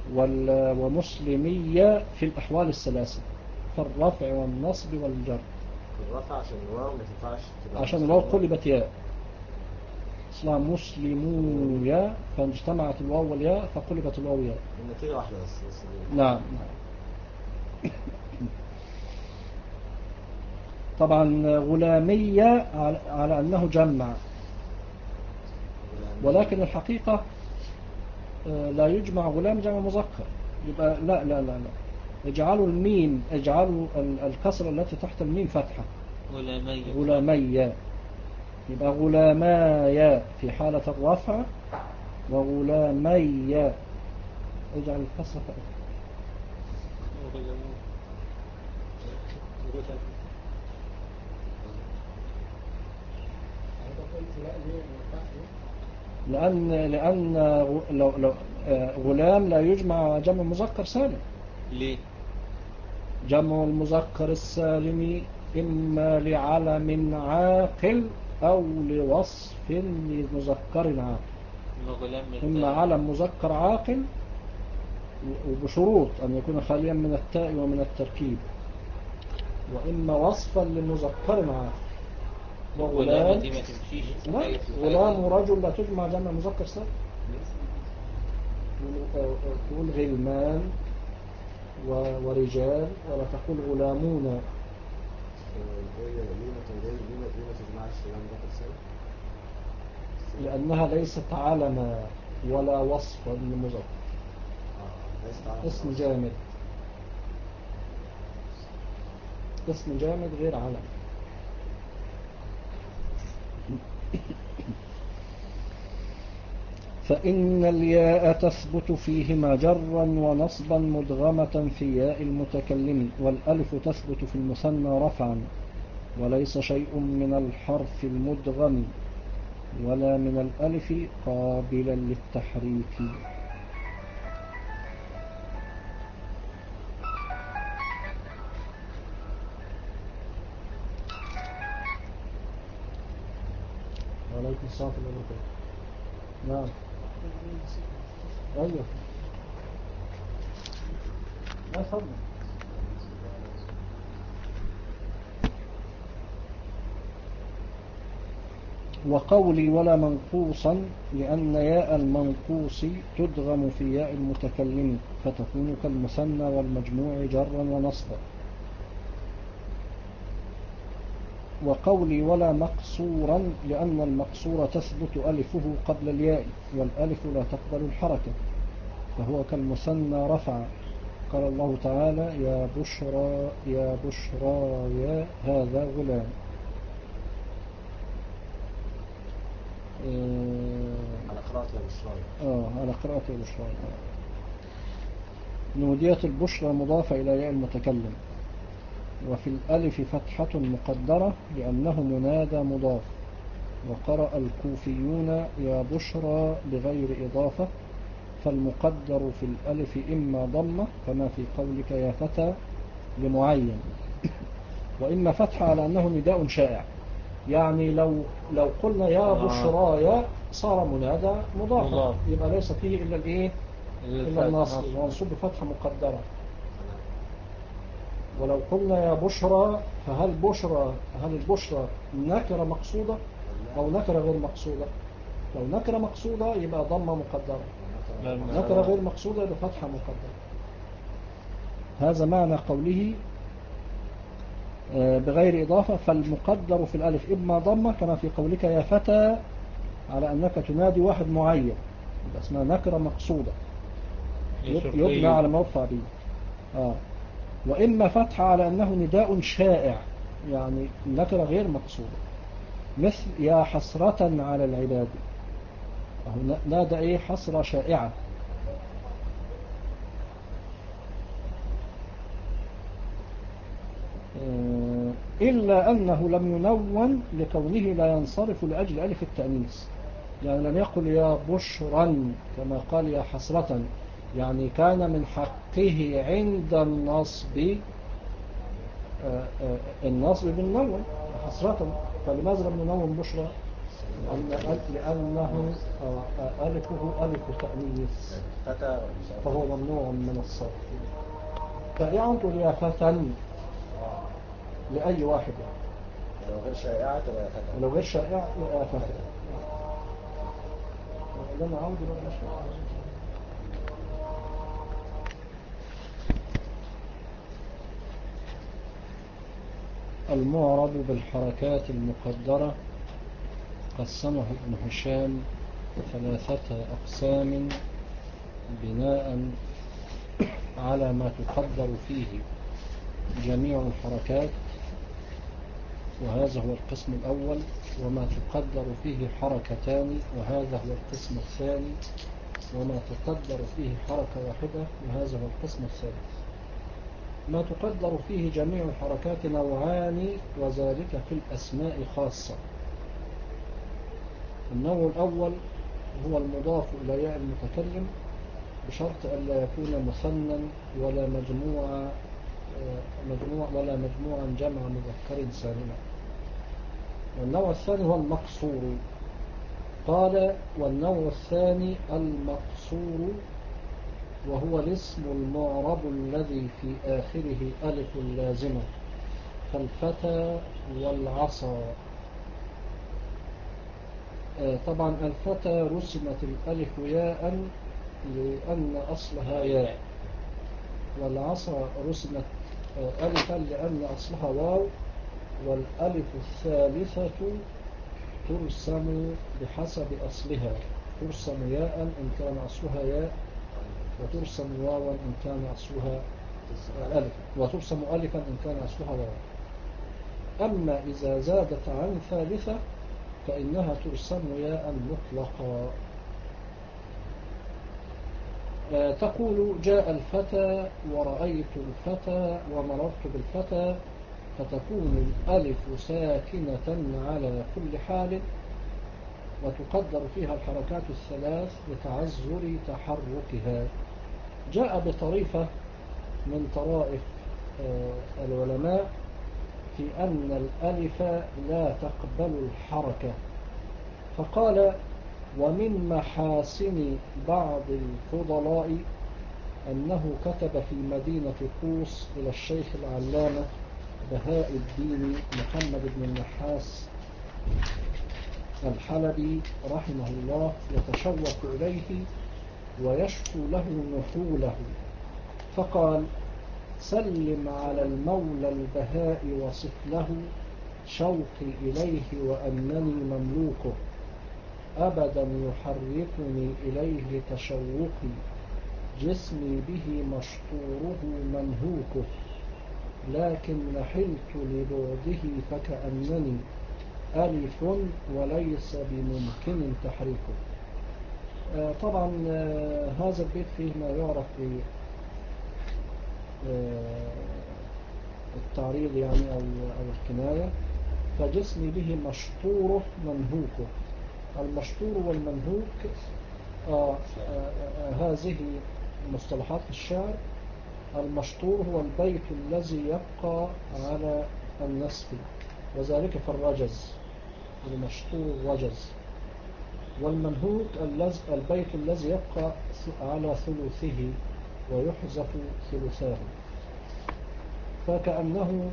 Speaker 1: ومسلمية في الأحوال الثلاثة في الرفع والنصب والجر.
Speaker 4: في الرفع عشان الواو ما تنفعش
Speaker 1: عشان الواو قلبت ياء اصلها مسلمويا فاجتمعت الواو والياء فقلبت الواو ياء.
Speaker 4: النتيجة واحدة بس, بس
Speaker 1: نعم. طبعا غلامية على أنه جمع، ولكن الحقيقة لا يجمع غلام جمع مذكر، يبقى لا لا لا لا اجعلوا الميم اجعلوا الكسرة التي تحت الميم فتحة
Speaker 2: غلامية
Speaker 1: غلامية، يبقى غلامايا في حالة الرفع وغلاميا اجعل الكسرة فتحة. لأن لأن لو لو غلام لا يجمع جمع مذكر سالم.
Speaker 2: ليه؟
Speaker 1: جمع المذكر السالم إما لعلم عاقل أو لوصف لمذكر عاقل. إما علم مذكر عاقل وبشروط أن يكون خاليا من التاء ومن التركيب، وإما وصفا لمذكر عاقل. وغلام
Speaker 2: دي ما تمشيش.
Speaker 1: لا غلام ورجل لا تجمع جمع مذكر سالم. تقول غلمان ورجال ولا تقول غلامون. لأنها ليست علما ولا وصفا لمذكر، اسم جامد. اسم جامد غير علم. فإن الياء تثبت فيهما جرا ونصبا مدغمة في ياء المتكلم، والألف تثبت في المثنى رفعا، وليس شيء من الحرف المدغم ولا من الألف قابلا للتحريك. الساعة اللي قبل كده. نعم. أيوه. لا فضل. وقولي ولا منقوصا لأن ياء المنقوص تدغم في ياء المتكلم فتكون كالمثنى والمجموع جرا ونصبا. وقولي ولا مقصورا لأن المقصور تثبت ألفه قبل الياء والألف لا تقبل الحركة فهو كالمثنى رفع. قال الله تعالى يا بشرى يا بشرى يا هذا غلام.
Speaker 4: على قراءة يا بشرى.
Speaker 1: آه على قراءة يا بشرى. نودية البشرى مضافة إلى ياء المتكلم وفي الألف فتحة مقدرة لأنه منادى مضاف. وقرأ الكوفيون يا بشرى بغير إضافة فالمقدر في الألف إما ضمة كما في قولك يا فتى لمعين وإما فتحة على أنه نداء شائع. يعني لو لو قلنا يا بشرايا صار منادى مضاف يبقى ليس فيه إلا الإيه إلا النصب منصوب بفتحة مقدرة. ولو قلنا يا بشرى فهل بشرى هل البشرى نكرة مقصودة أو نكرة غير مقصودة؟ لو نكرة مقصودة يبقى ضمة مقدرة نكرة غير مقصودة يبقى فتحة مقدرة. هذا معنى قوله بغير إضافة فالمقدر في الألف إما ضمة كما في قولك يا فتى على أنك تنادي واحد معين يبقى اسمها نكرة مقصودة يبنى على ما يرفع به. آه. وإما فتحة على أنه نداء شائع يعني نكرة غير مقصودة مثل يا حسرة على العباد نادى إيه حسرة شائعة. إلا أنه لم ينون لكونه لا ينصرف لأجل ألف التأنيث يعني لم يقل يا بشرا كما قال يا حسرة يعني كان من حقه عند النصب النصب بالنون حسرة فلماذا لم ينون بشرى لأنه ألفه ألف تأنيث فهو ممنوع من الصرف. شائعا تقول يا فتى لأي واحد
Speaker 4: لو غير شائعة تبقى يا فتى
Speaker 1: ولو غير شائعة يا فتى. لما عود لو المعرب بالحركات المقدرة قسمه ابن هشام ثلاثة أقسام بناء على ما تقدر فيه جميع الحركات وهذا هو القسم الأول وما تقدر فيه حركتان وهذا هو القسم الثاني وما تقدر فيه حركة واحدة وهذا هو القسم الثالث. ما تقدر فيه جميع الحركات نوعان وذلك في الأسماء خاصة. النوع الأول هو المضاف إلى ياء المتكلم بشرط ألا يكون مثنى ولا مجموعة مجموع ولا مجموعا جمع مذكر سالما. والنوع الثاني هو المقصور. قال والنوع الثاني المقصور وهو الاسم المعرب الذي في آخره ألف لازمة كالفتى والعصا. طبعا الفتى رسمت الألف ياء لأن أصلها ياء والعصا رسمت ألفا لأن أصلها واو والألف الثالثة ترسم بحسب أصلها ترسم ياء إن كان أصلها ياء وترسم واوا إن كان أصلها ألف وترسم ألفا إن كان أصلها واو. أما إذا زادت عن ثالثة فإنها ترسم ياء مطلقا. تقول جاء الفتى ورأيت الفتى ومررت بالفتى فتكون الألف ساكنة على كل حال وتقدر فيها الحركات الثلاث لتعذر تحركها. جاء بطريفة من طرائف العلماء في أن الألف لا تقبل الحركة فقال: ومن محاسن بعض الفضلاء أنه كتب في مدينة طوس إلى الشيخ العلامة بهاء الدين محمد بن النحاس الحلبي رحمه الله يتشوق إليه ويشكو له نحوله، فقال: سلم على المولى البهاء وصف له شوقي إليه وأنني مملوكه، أبدا يحركني إليه تشوقي، جسمي به مشطوره منهوكه، لكن نحلت لبعده فكأنني ألف وليس بممكن تحريكه. آه طبعا آه هذا البيت فيه ما يعرف ب آه التعريض يعني أو, أو الكناية. فجسمي به مشطوره منهوكه. المشطور والمنهوك آه آه آه هذه مصطلحات في الشعر. المشطور هو البيت الذي يبقى على النصف، وذلك في الرجز، المشطور رجز. والمنهوك البيت الذي يبقى على ثلثه ويحذف ثلثاه. فكأنه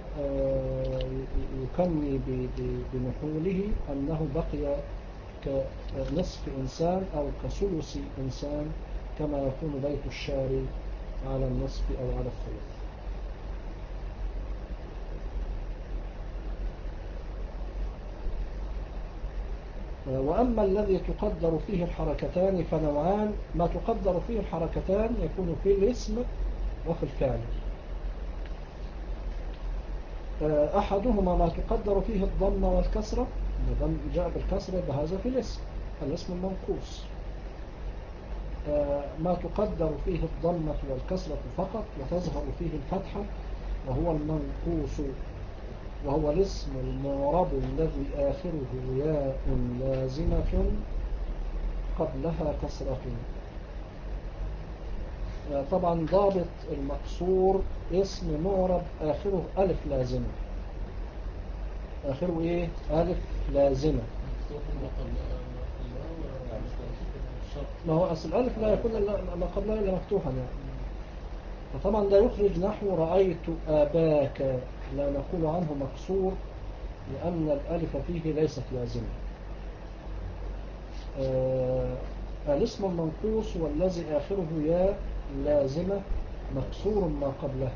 Speaker 1: يكني بنحوله أنه بقي كنصف إنسان أو كثلث إنسان، كما يكون بيت الشعر على النصف أو على الثلث. وأما الذي تقدر فيه الحركتان فنوعان. ما تقدر فيه الحركتان يكون في الاسم وفي الفعل. أحدهما ما تقدر فيه الضمة والكسرة، الضم جاء بالكسرة بهذا في الاسم، الاسم المنقوص. ما تقدر فيه الضمة والكسرة فقط وتظهر فيه الفتحة، وهو المنقوص، وهو الاسم المعرب الذي آخره ياء لازمة قبلها كسرة. طبعا ضابط المقصور اسم معرب آخره ألف لازمة. آخره إيه؟ ألف لازمة. ما هو أصل الألف لا يكون ما قبلها إلا مفتوحا يعني. فطبعا لا يخرج نحو رأيت آباك، لا نقول عنه مكسور لأن الألف فيه ليست لازمة. آه الاسم المنقوص والذي آخره ياء لازمة مكسور ما قبله.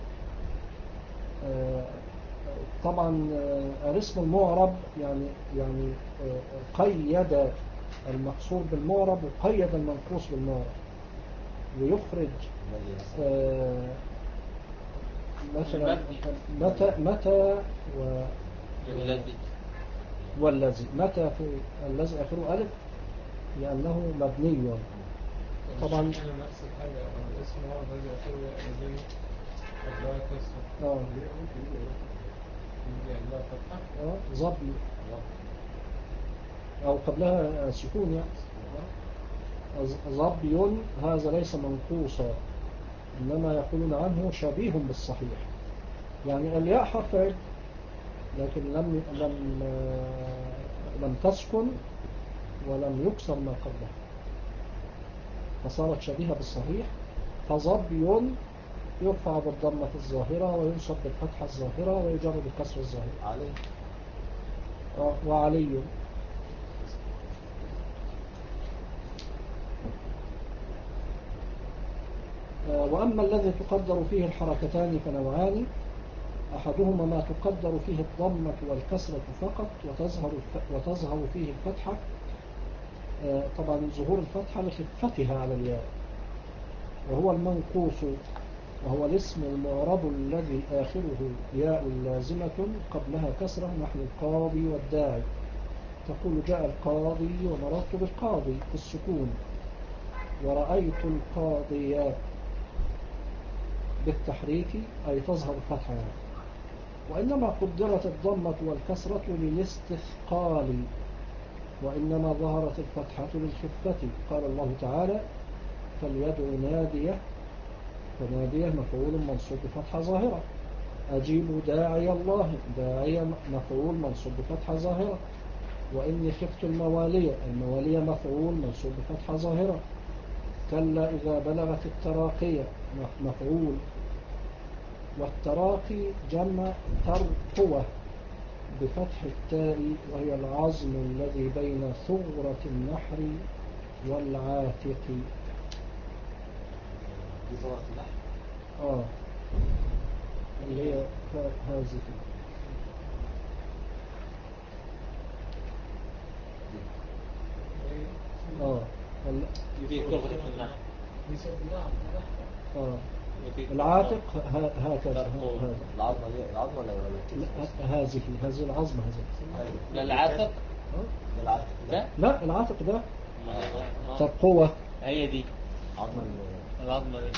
Speaker 1: آه طبعا آه الاسم المعرب يعني يعني آه قيد المقصور بالمعرب وقيد المنقوص بالمعرب، ويخرج آه مثلا متى متى و والذي متى في الذي آخره ألف لأنه مبني. طبعا
Speaker 5: نفس الحاجة الاسم هو الذي آخره لازم قبلها كسر
Speaker 1: اه
Speaker 5: قبلها فتحة
Speaker 1: اه ظبي أو قبلها سكون يعني ظبي. هذا ليس منقوصا، إنما يقولون عنه شبيه بالصحيح، يعني الياء حرف عل لكن لم لم لم تسكن ولم يكسر ما قبلها، فصارت شبيهة بالصحيح. فظبي يرفع بالضمة الظاهرة وينصب بالفتحة الظاهرة ويجر بالكسر الظاهرة.
Speaker 4: علي
Speaker 1: آه وعلي. آه وأما الذي تقدر فيه الحركتان فنوعان. أحدهما ما تقدر فيه الضمة والكسرة فقط وتظهر وتظهر فيه الفتحة. آه طبعا ظهور الفتحة لخفتها على الياء، وهو المنقوص، وهو الاسم المعرب الذي آخره ياء لازمة قبلها كسرة، نحو القاضي والداعي. تقول جاء القاضي ومررت بالقاضي في السكون، ورأيت القاضي بالتحريك أي تظهر الفتحة يعني. وإنما قدرت الضمة والكسرة للاستثقال، وإنما ظهرت الفتحة للخفة. قال الله تعالى فليدع ناديه، فناديه مفعول منصوب بفتحة ظاهرة. أجيبوا داعي الله، داعي مفعول منصوب بفتحة ظاهرة. وإني خفت الموالية. الموالية مفعول منصوب بفتحة ظاهرة. كلا إذا بلغت التراقية مفعول. والتراقي جمع ترقوة بفتح التاء، وهي العظم الذي بين ثغرة النحر والعاتق.
Speaker 4: دي ظهرت النحو.
Speaker 1: آه اللي هي ه- هذه. آه ال-
Speaker 2: دي ثغرة النحو.
Speaker 5: دي صوت النعم.
Speaker 1: آه
Speaker 2: ودي
Speaker 1: العاتق ه- هكذا
Speaker 2: ترقوة.
Speaker 1: هذا.
Speaker 4: العظمة دي العظمة ولا ولا
Speaker 1: لا،
Speaker 4: الكتف؟
Speaker 1: هذه هذه العظمة هذه.
Speaker 2: لا العاتق.
Speaker 1: آه؟
Speaker 4: ده العاتق.
Speaker 2: لا
Speaker 1: لا العاتق ده
Speaker 2: آه.
Speaker 1: ترقوة.
Speaker 2: هي دي
Speaker 4: عظمة ال-
Speaker 2: العظمة دي.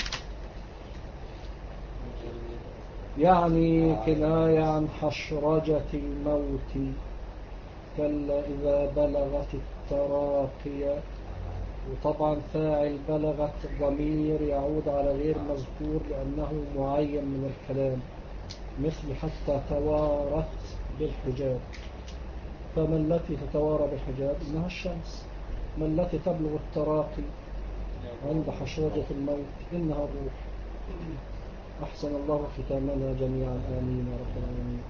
Speaker 1: يعني كناية عن حشرجة الموت. كلا إذا بلغت التراقية. وطبعا فاعل بلغت ضمير يعود على غير مذكور لأنه معين من الكلام، مثل حتى توارت بالحجاب. فما التي تتوارى بالحجاب؟ إنها الشمس. ما التي تبلغ التراقي عند حشرجة الموت؟ إنها الروح. أحسن الله ختامنا جميعا، آمين يا رب العالمين.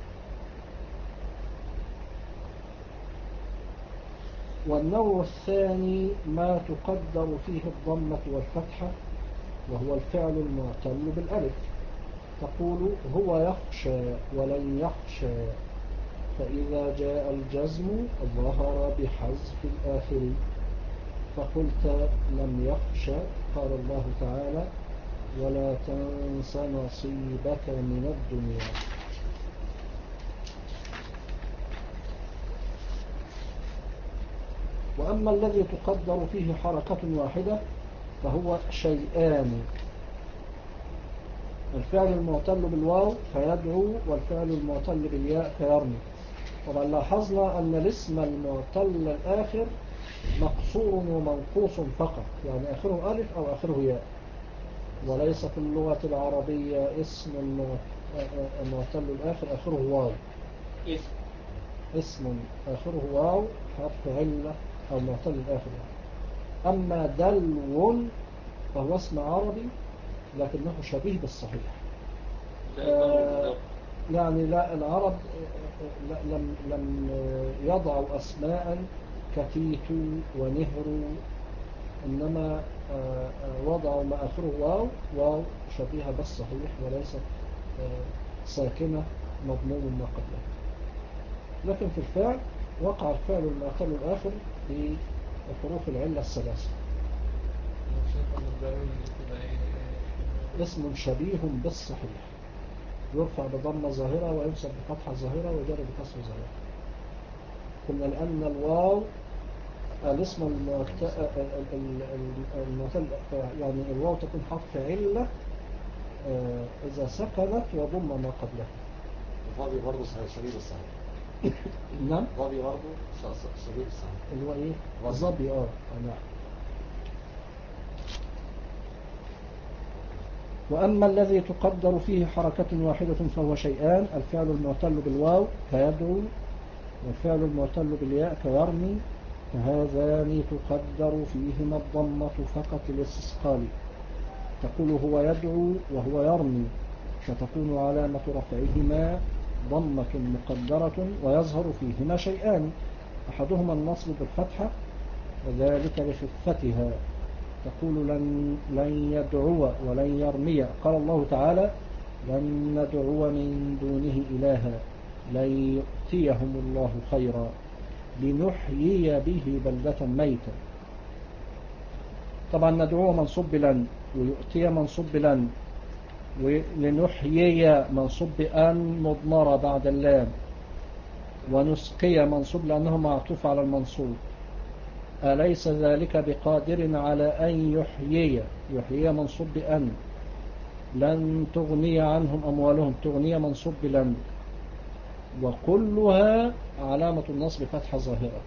Speaker 1: والنوع الثاني ما تقدر فيه الضمة والفتحة، وهو الفعل المعتل بالألف. تقول هو يخشى ولن يخشى، فإذا جاء الجزم ظهر بحذف الآخر. فقلت لم يخشى، قال الله تعالى ولا تنس نصيبك من الدنيا. وأما الذي تقدر فيه حركة واحدة فهو شيئان: الفعل المعتل بالواو فيدعو، والفعل المعتل بالياء فيرمي. طبعا لاحظنا أن الاسم المعتل الآخر مقصور ومنقوص فقط، يعني آخره ألف أو آخره ياء، وليس في اللغة العربية اسم المعتل الآخر آخره واو.
Speaker 2: اسم
Speaker 1: اسم آخره واو حرف علة أو معتل الآخر. أما دلو فهو اسم عربي لكنه شبيه بالصحيح. آه يعني لا العرب لا لم لم يضعوا أسماء كتيتو ونهرو، إنما وضعوا ما آخره واو، واو شبيهة بالصحيح وليست ساكنة مضمون ما قبلها. لكن في الفعل وقع الفعل المعتل الآخر بحروف العلة الثلاثة. اسم شبيه بالصحيح يرفع بضمة ظاهرة وينصب بفتحة ظاهرة ويجر بكسر ظاهرة. قلنا لأن الواو الاسم المعتل يعني الواو تكون حرف علة إذا سكنت وضم ما قبلها.
Speaker 4: الضبي برضه شبيه بالصحيح.
Speaker 1: نعم
Speaker 4: الضبي برضه شبيه بالصحيح.
Speaker 1: اللي هو إيه؟ الضبي آه نعم. وأما الذي تقدر فيه حركة واحدة فهو شيئان: الفعل المعتل بالواو كيدعو، والفعل المعتل بالياء كيرمي، فهذان تقدر فيهما الضمة فقط للاستثقال. تقول هو يدعو وهو يرمي، فتكون علامة رفعهما ضمة مقدرة، ويظهر فيهما شيئان: أحدهما النصب بالفتحة وذلك لخفتها. تقول لن, لن يدعو ولن يرمي. قال الله تعالى لن ندعو من دونه إلها لن يؤتيهم الله خيرا لنحيي به بلدة ميتا. طبعا ندعو منصوب بلن، ويؤتي منصوب بلن، ولنحيي منصوب بأن مضمرة بعد اللام، ونسقي منصوب لأنه معطوف على المنصوب. أليس ذلك بقادر على أن يحيي، يحيي منصوب بأن. لن تغني عنهم أموالهم، تغني منصوب بلن. وكلها علامة النصب فتحة ظاهرة.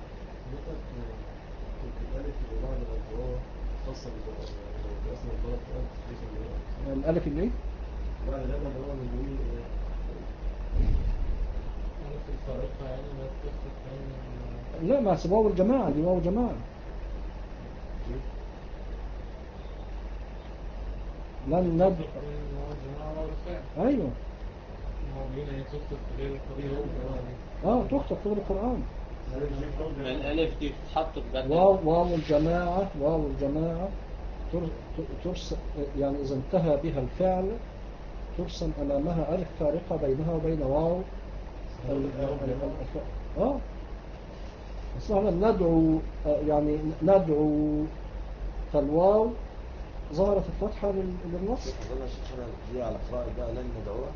Speaker 1: الألف اللي
Speaker 5: في الفارقة يعني لا تخرج عن
Speaker 1: لا، ما واو الجماعة دي واو جماعة. لن ندعو.
Speaker 5: تخرج من هو الجماعة ولا الفعل.
Speaker 1: أيوه.
Speaker 5: هو بيقول هي تكتب في غير الطريقة والجماعة.
Speaker 1: اه تخطب في القرآن.
Speaker 2: الألف دي بتتحط بدل
Speaker 1: واو واو الجماعة واو الجماعة ترسم، يعني إذا انتهى بها الفعل ترسم أمامها ألف فارقة بينها وبين واو ال- ال- ال- اه أصلا ندعو، يعني ندعو فالواو ظهرت الفتحة لل- للنص.
Speaker 4: أظن الشيخ دي على قراءة بقى لن ندعوها.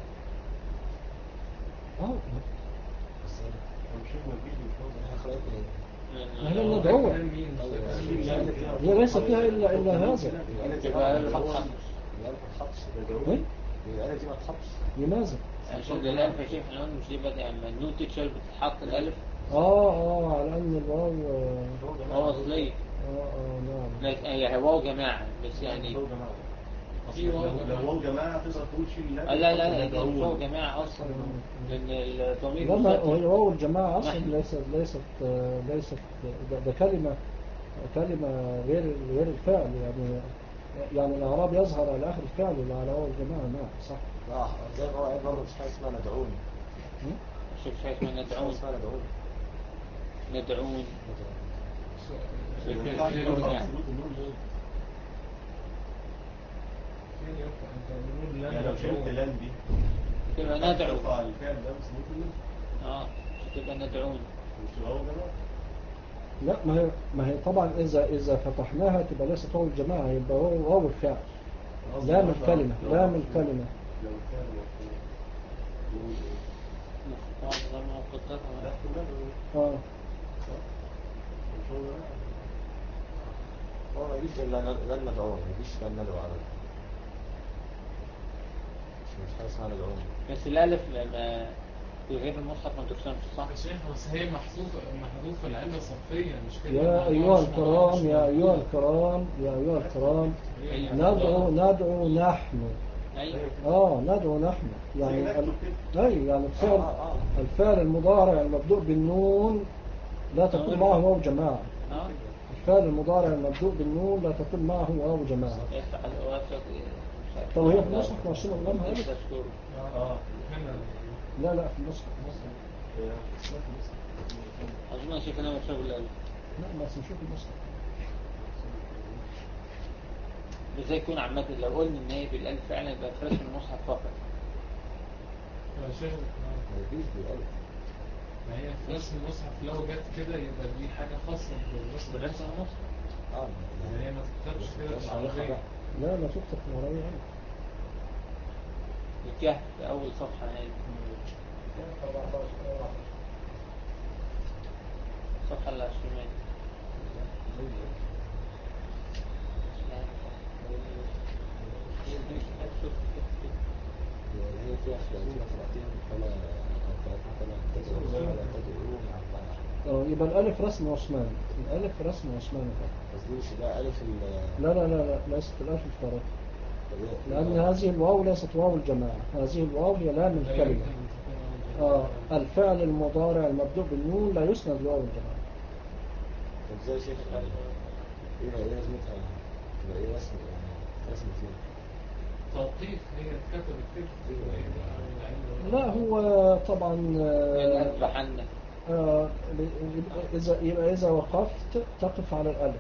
Speaker 1: اه
Speaker 4: بس أنا شوف ما تجيش إحنا قراءتنا إيه؟
Speaker 1: ما هي لن ندعوها، هي ليس فيها إلا إلا هذا.
Speaker 4: الآلة دي
Speaker 2: يبقى
Speaker 4: ما
Speaker 2: الألف
Speaker 4: تتحطش.
Speaker 2: تتحط.
Speaker 4: الآلة ما تتحطش.
Speaker 1: إيه؟
Speaker 4: الآلة دي ما تتحطش.
Speaker 1: لماذا؟
Speaker 2: عشان الألف يا شيخ احنا قلنا مش دي بدأ يعني النون تتشال بتتحط الألف.
Speaker 1: اه اه على أن الواو اه
Speaker 2: هو أصلي
Speaker 1: اه نعم.
Speaker 2: لكن هي واو جماعة بس يعني
Speaker 5: في واو
Speaker 6: لو واو جماعة تقدر تقول شيل
Speaker 2: لا لا لا دي مش واو جماعة أصلا لأن الضمير
Speaker 1: لما
Speaker 2: مستتر.
Speaker 1: هي واو الجماعة أصلا
Speaker 2: نحن.
Speaker 1: ليست ليست ليست ده, ده كلمة كلمة غير غير الفعل، يعني يعني الإعراب يظهر على آخر الفعل اللي على واو الجماعة. نعم صح.
Speaker 4: لا زي ما هو قال برضه مش حاجة اسمها ندعون.
Speaker 2: شوف شيء اسمه
Speaker 4: مش حاجة
Speaker 2: ندعون
Speaker 4: اسمها ندعون.
Speaker 2: ندعون
Speaker 6: يعني لو شلت لن دي
Speaker 2: تبقى ندعو
Speaker 6: ترفع الفعل ده بس ممكن
Speaker 2: اه تبقى ندعون
Speaker 6: مش واو جماعة.
Speaker 1: لا ما هي ما هي طبعا إذا إذا فتحناها تبقى ليست واو الجماعة، يبقى واو واو الفعل لا من الكلمة لا من الكلمة.
Speaker 6: لو الفعل مفهوم نقول ايه؟
Speaker 2: مختار غير مقدر
Speaker 6: لا كلها
Speaker 1: اه
Speaker 6: مش هو جماعة.
Speaker 4: هو ما يجيش إلا ن- لن ندعون، ما يجيش لن ندعو على مش مش حاجة اسمها ندعون.
Speaker 2: بس الألف لما في غير المصحف ما ترسمش صح؟
Speaker 5: يا شيخ بس هي محذوفة محذوفة العلة صفيا مش كده.
Speaker 1: يا أيها الكرام يا أيها الكرام يا أيها الكرام ندعو ندعو نحن.
Speaker 2: أيوة
Speaker 1: اه ندعو نحن يعني
Speaker 6: زي
Speaker 1: ال...
Speaker 6: نكتب كده.
Speaker 1: اي يعني الفعل
Speaker 4: آه آه آه.
Speaker 1: الفعل المضارع المبدوء بالنون لا تكون معه واو جماعة.
Speaker 2: اه
Speaker 1: الفعل المضارع المبدوء بالنون لا تكون معه واو جماعة.
Speaker 2: يفعل واسد
Speaker 1: طب هي في المصحف مرسوم قدامها ألف؟
Speaker 2: تذكر
Speaker 6: اه
Speaker 5: هنا
Speaker 1: لا لا في المصحف.
Speaker 6: هي اسمها في مصر.
Speaker 2: أظن شيخ أنا مكتوب الألف
Speaker 1: لا بس نشوف المصحف.
Speaker 2: ازاي يكون عامة لو قلنا إن هي بالألف فعلا يبقى في رسم المصحف فقط.
Speaker 5: يا شيخ
Speaker 4: ما يجيش بالألف.
Speaker 5: ما هي في رسم المصحف لو جت كده يبقى دي حاجة خاصة بالرسم
Speaker 2: برسم
Speaker 5: المصحف.
Speaker 2: المصحف
Speaker 4: اه
Speaker 5: يعني هي ما تكتبش كده في العربية.
Speaker 1: لا لا تكتب في العربية ألف.
Speaker 2: الكهف في أول صفحة هنا الصفحة اللي على الشمال
Speaker 4: هي فيها فيها قراءتين فلا قراءتنا فلا تدعو ولا تدعو مع بعض.
Speaker 1: اه يبقى الألف رسم عثمان، الألف رسم عثمان فقط.
Speaker 4: بس دي مش ده ألف ال
Speaker 1: لا لا لا لا ليست الألف الفارقة،
Speaker 4: طب-
Speaker 1: لأن هذه الواو ليست واو الجماعة، هذه الواو هي لام
Speaker 5: لا
Speaker 1: الكلمة.
Speaker 5: يمكن أن تكون أول
Speaker 1: آه الفعل المضارع المبدوء بالنون لا يسند لواو الجماعة.
Speaker 4: طب ازاي شيخ يعني ايه ايه لازمتها تبقى ايه رسم يعني رسم فين؟
Speaker 5: توقيف هي اتكتبت كده.
Speaker 1: لا هو طبعا آه،
Speaker 2: الألف حنة
Speaker 1: آه، إذا يبقى إذا وقفت تقف على الألف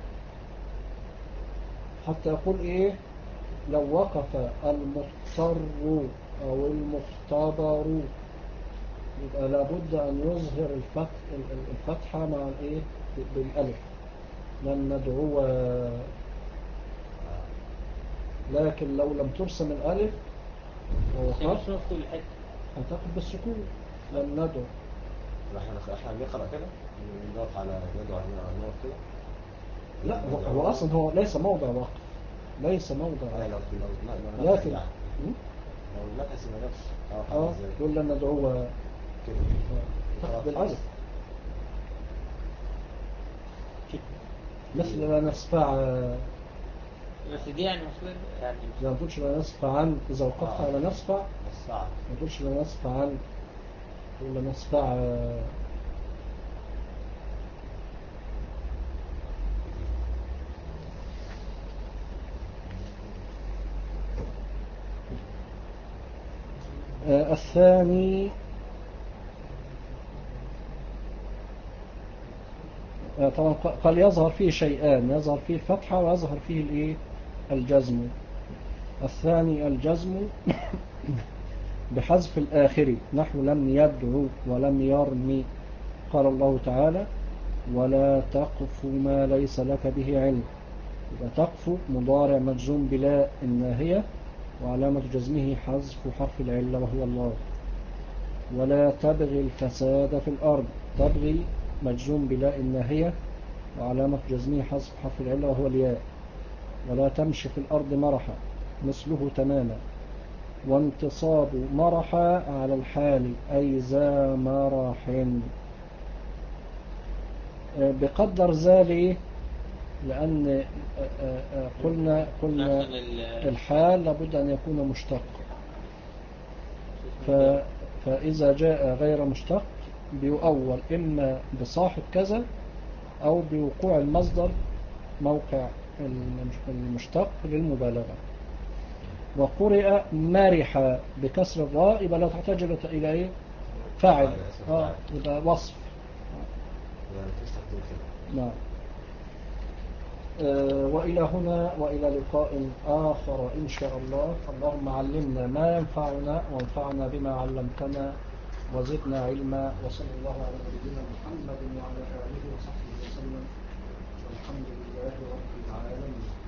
Speaker 1: حتى يقول إيه لو وقف المضطر أو المختبر يبقى لابد أن يظهر الفتح الفتحة مع الإيه بالألف لن ندعو. لكن لو لم ترسم الألف ووقفت
Speaker 2: في كل حتة
Speaker 1: هتقف بالسكون لن ندعو.
Speaker 4: احنا احنا بنقرأ كده نقف على ندعو على نقف كده.
Speaker 1: لا هو, هو أصلا هو ليس موضع وقف، ليس موضع
Speaker 4: اه لو
Speaker 1: وقف.
Speaker 4: لو لو
Speaker 1: لكن
Speaker 4: يعني لو النفس ما جابش اه
Speaker 1: اه
Speaker 4: ازاي
Speaker 1: يقول لن ندعو
Speaker 4: كده
Speaker 1: تقف بالألف مثل لا نسفع.
Speaker 2: بس دي يعني مصير يعني
Speaker 1: ما تقولش لا نسفع عن إذا وقفت
Speaker 4: آه.
Speaker 1: على نسفع
Speaker 4: الساعة
Speaker 1: ما تقولش لا نسفع عن ولا نصفع آه، الثاني آه، طبعا قال يظهر فيه شيئان، يظهر فيه الفتحة ويظهر فيه الايه الجزم. الثاني الجزم بحذف الآخر، نحو لم يدعو ولم يرمي. قال الله تعالى ولا تقف ما ليس لك به علم. يبقى تقف مضارع مجزوم بلا الناهية وعلامة جزمه حذف حرف العلة وهو الله. ولا تبغي الفساد في الأرض، تبغي مجزوم بلا الناهية وعلامة جزمه حذف حرف العلة وهو الياء. ولا تمشي في الأرض مرحا، مثله تماما. وانتصاب مرحا على الحال أي ذا مرح. بقدر ذلك لأن قلنا قلنا الحال لابد أن يكون مشتق، فإذا جاء غير مشتق بيؤول إما بصاحب كذا أو بوقوع المصدر موقع المشتق للمبالغة. وقرئ مرح بكسر الراء يبقى لا تحتاج إلى إيه فاعل، آه يبقى وصف. نعم. آه وإلى هنا وإلى لقاء آخر إن شاء الله. اللهم علمنا ما ينفعنا وانفعنا بما علمتنا وزدنا علما. وصلى الله على نبينا محمد وعلى آله وصحبه وسلم والحمد لله رب العالمين.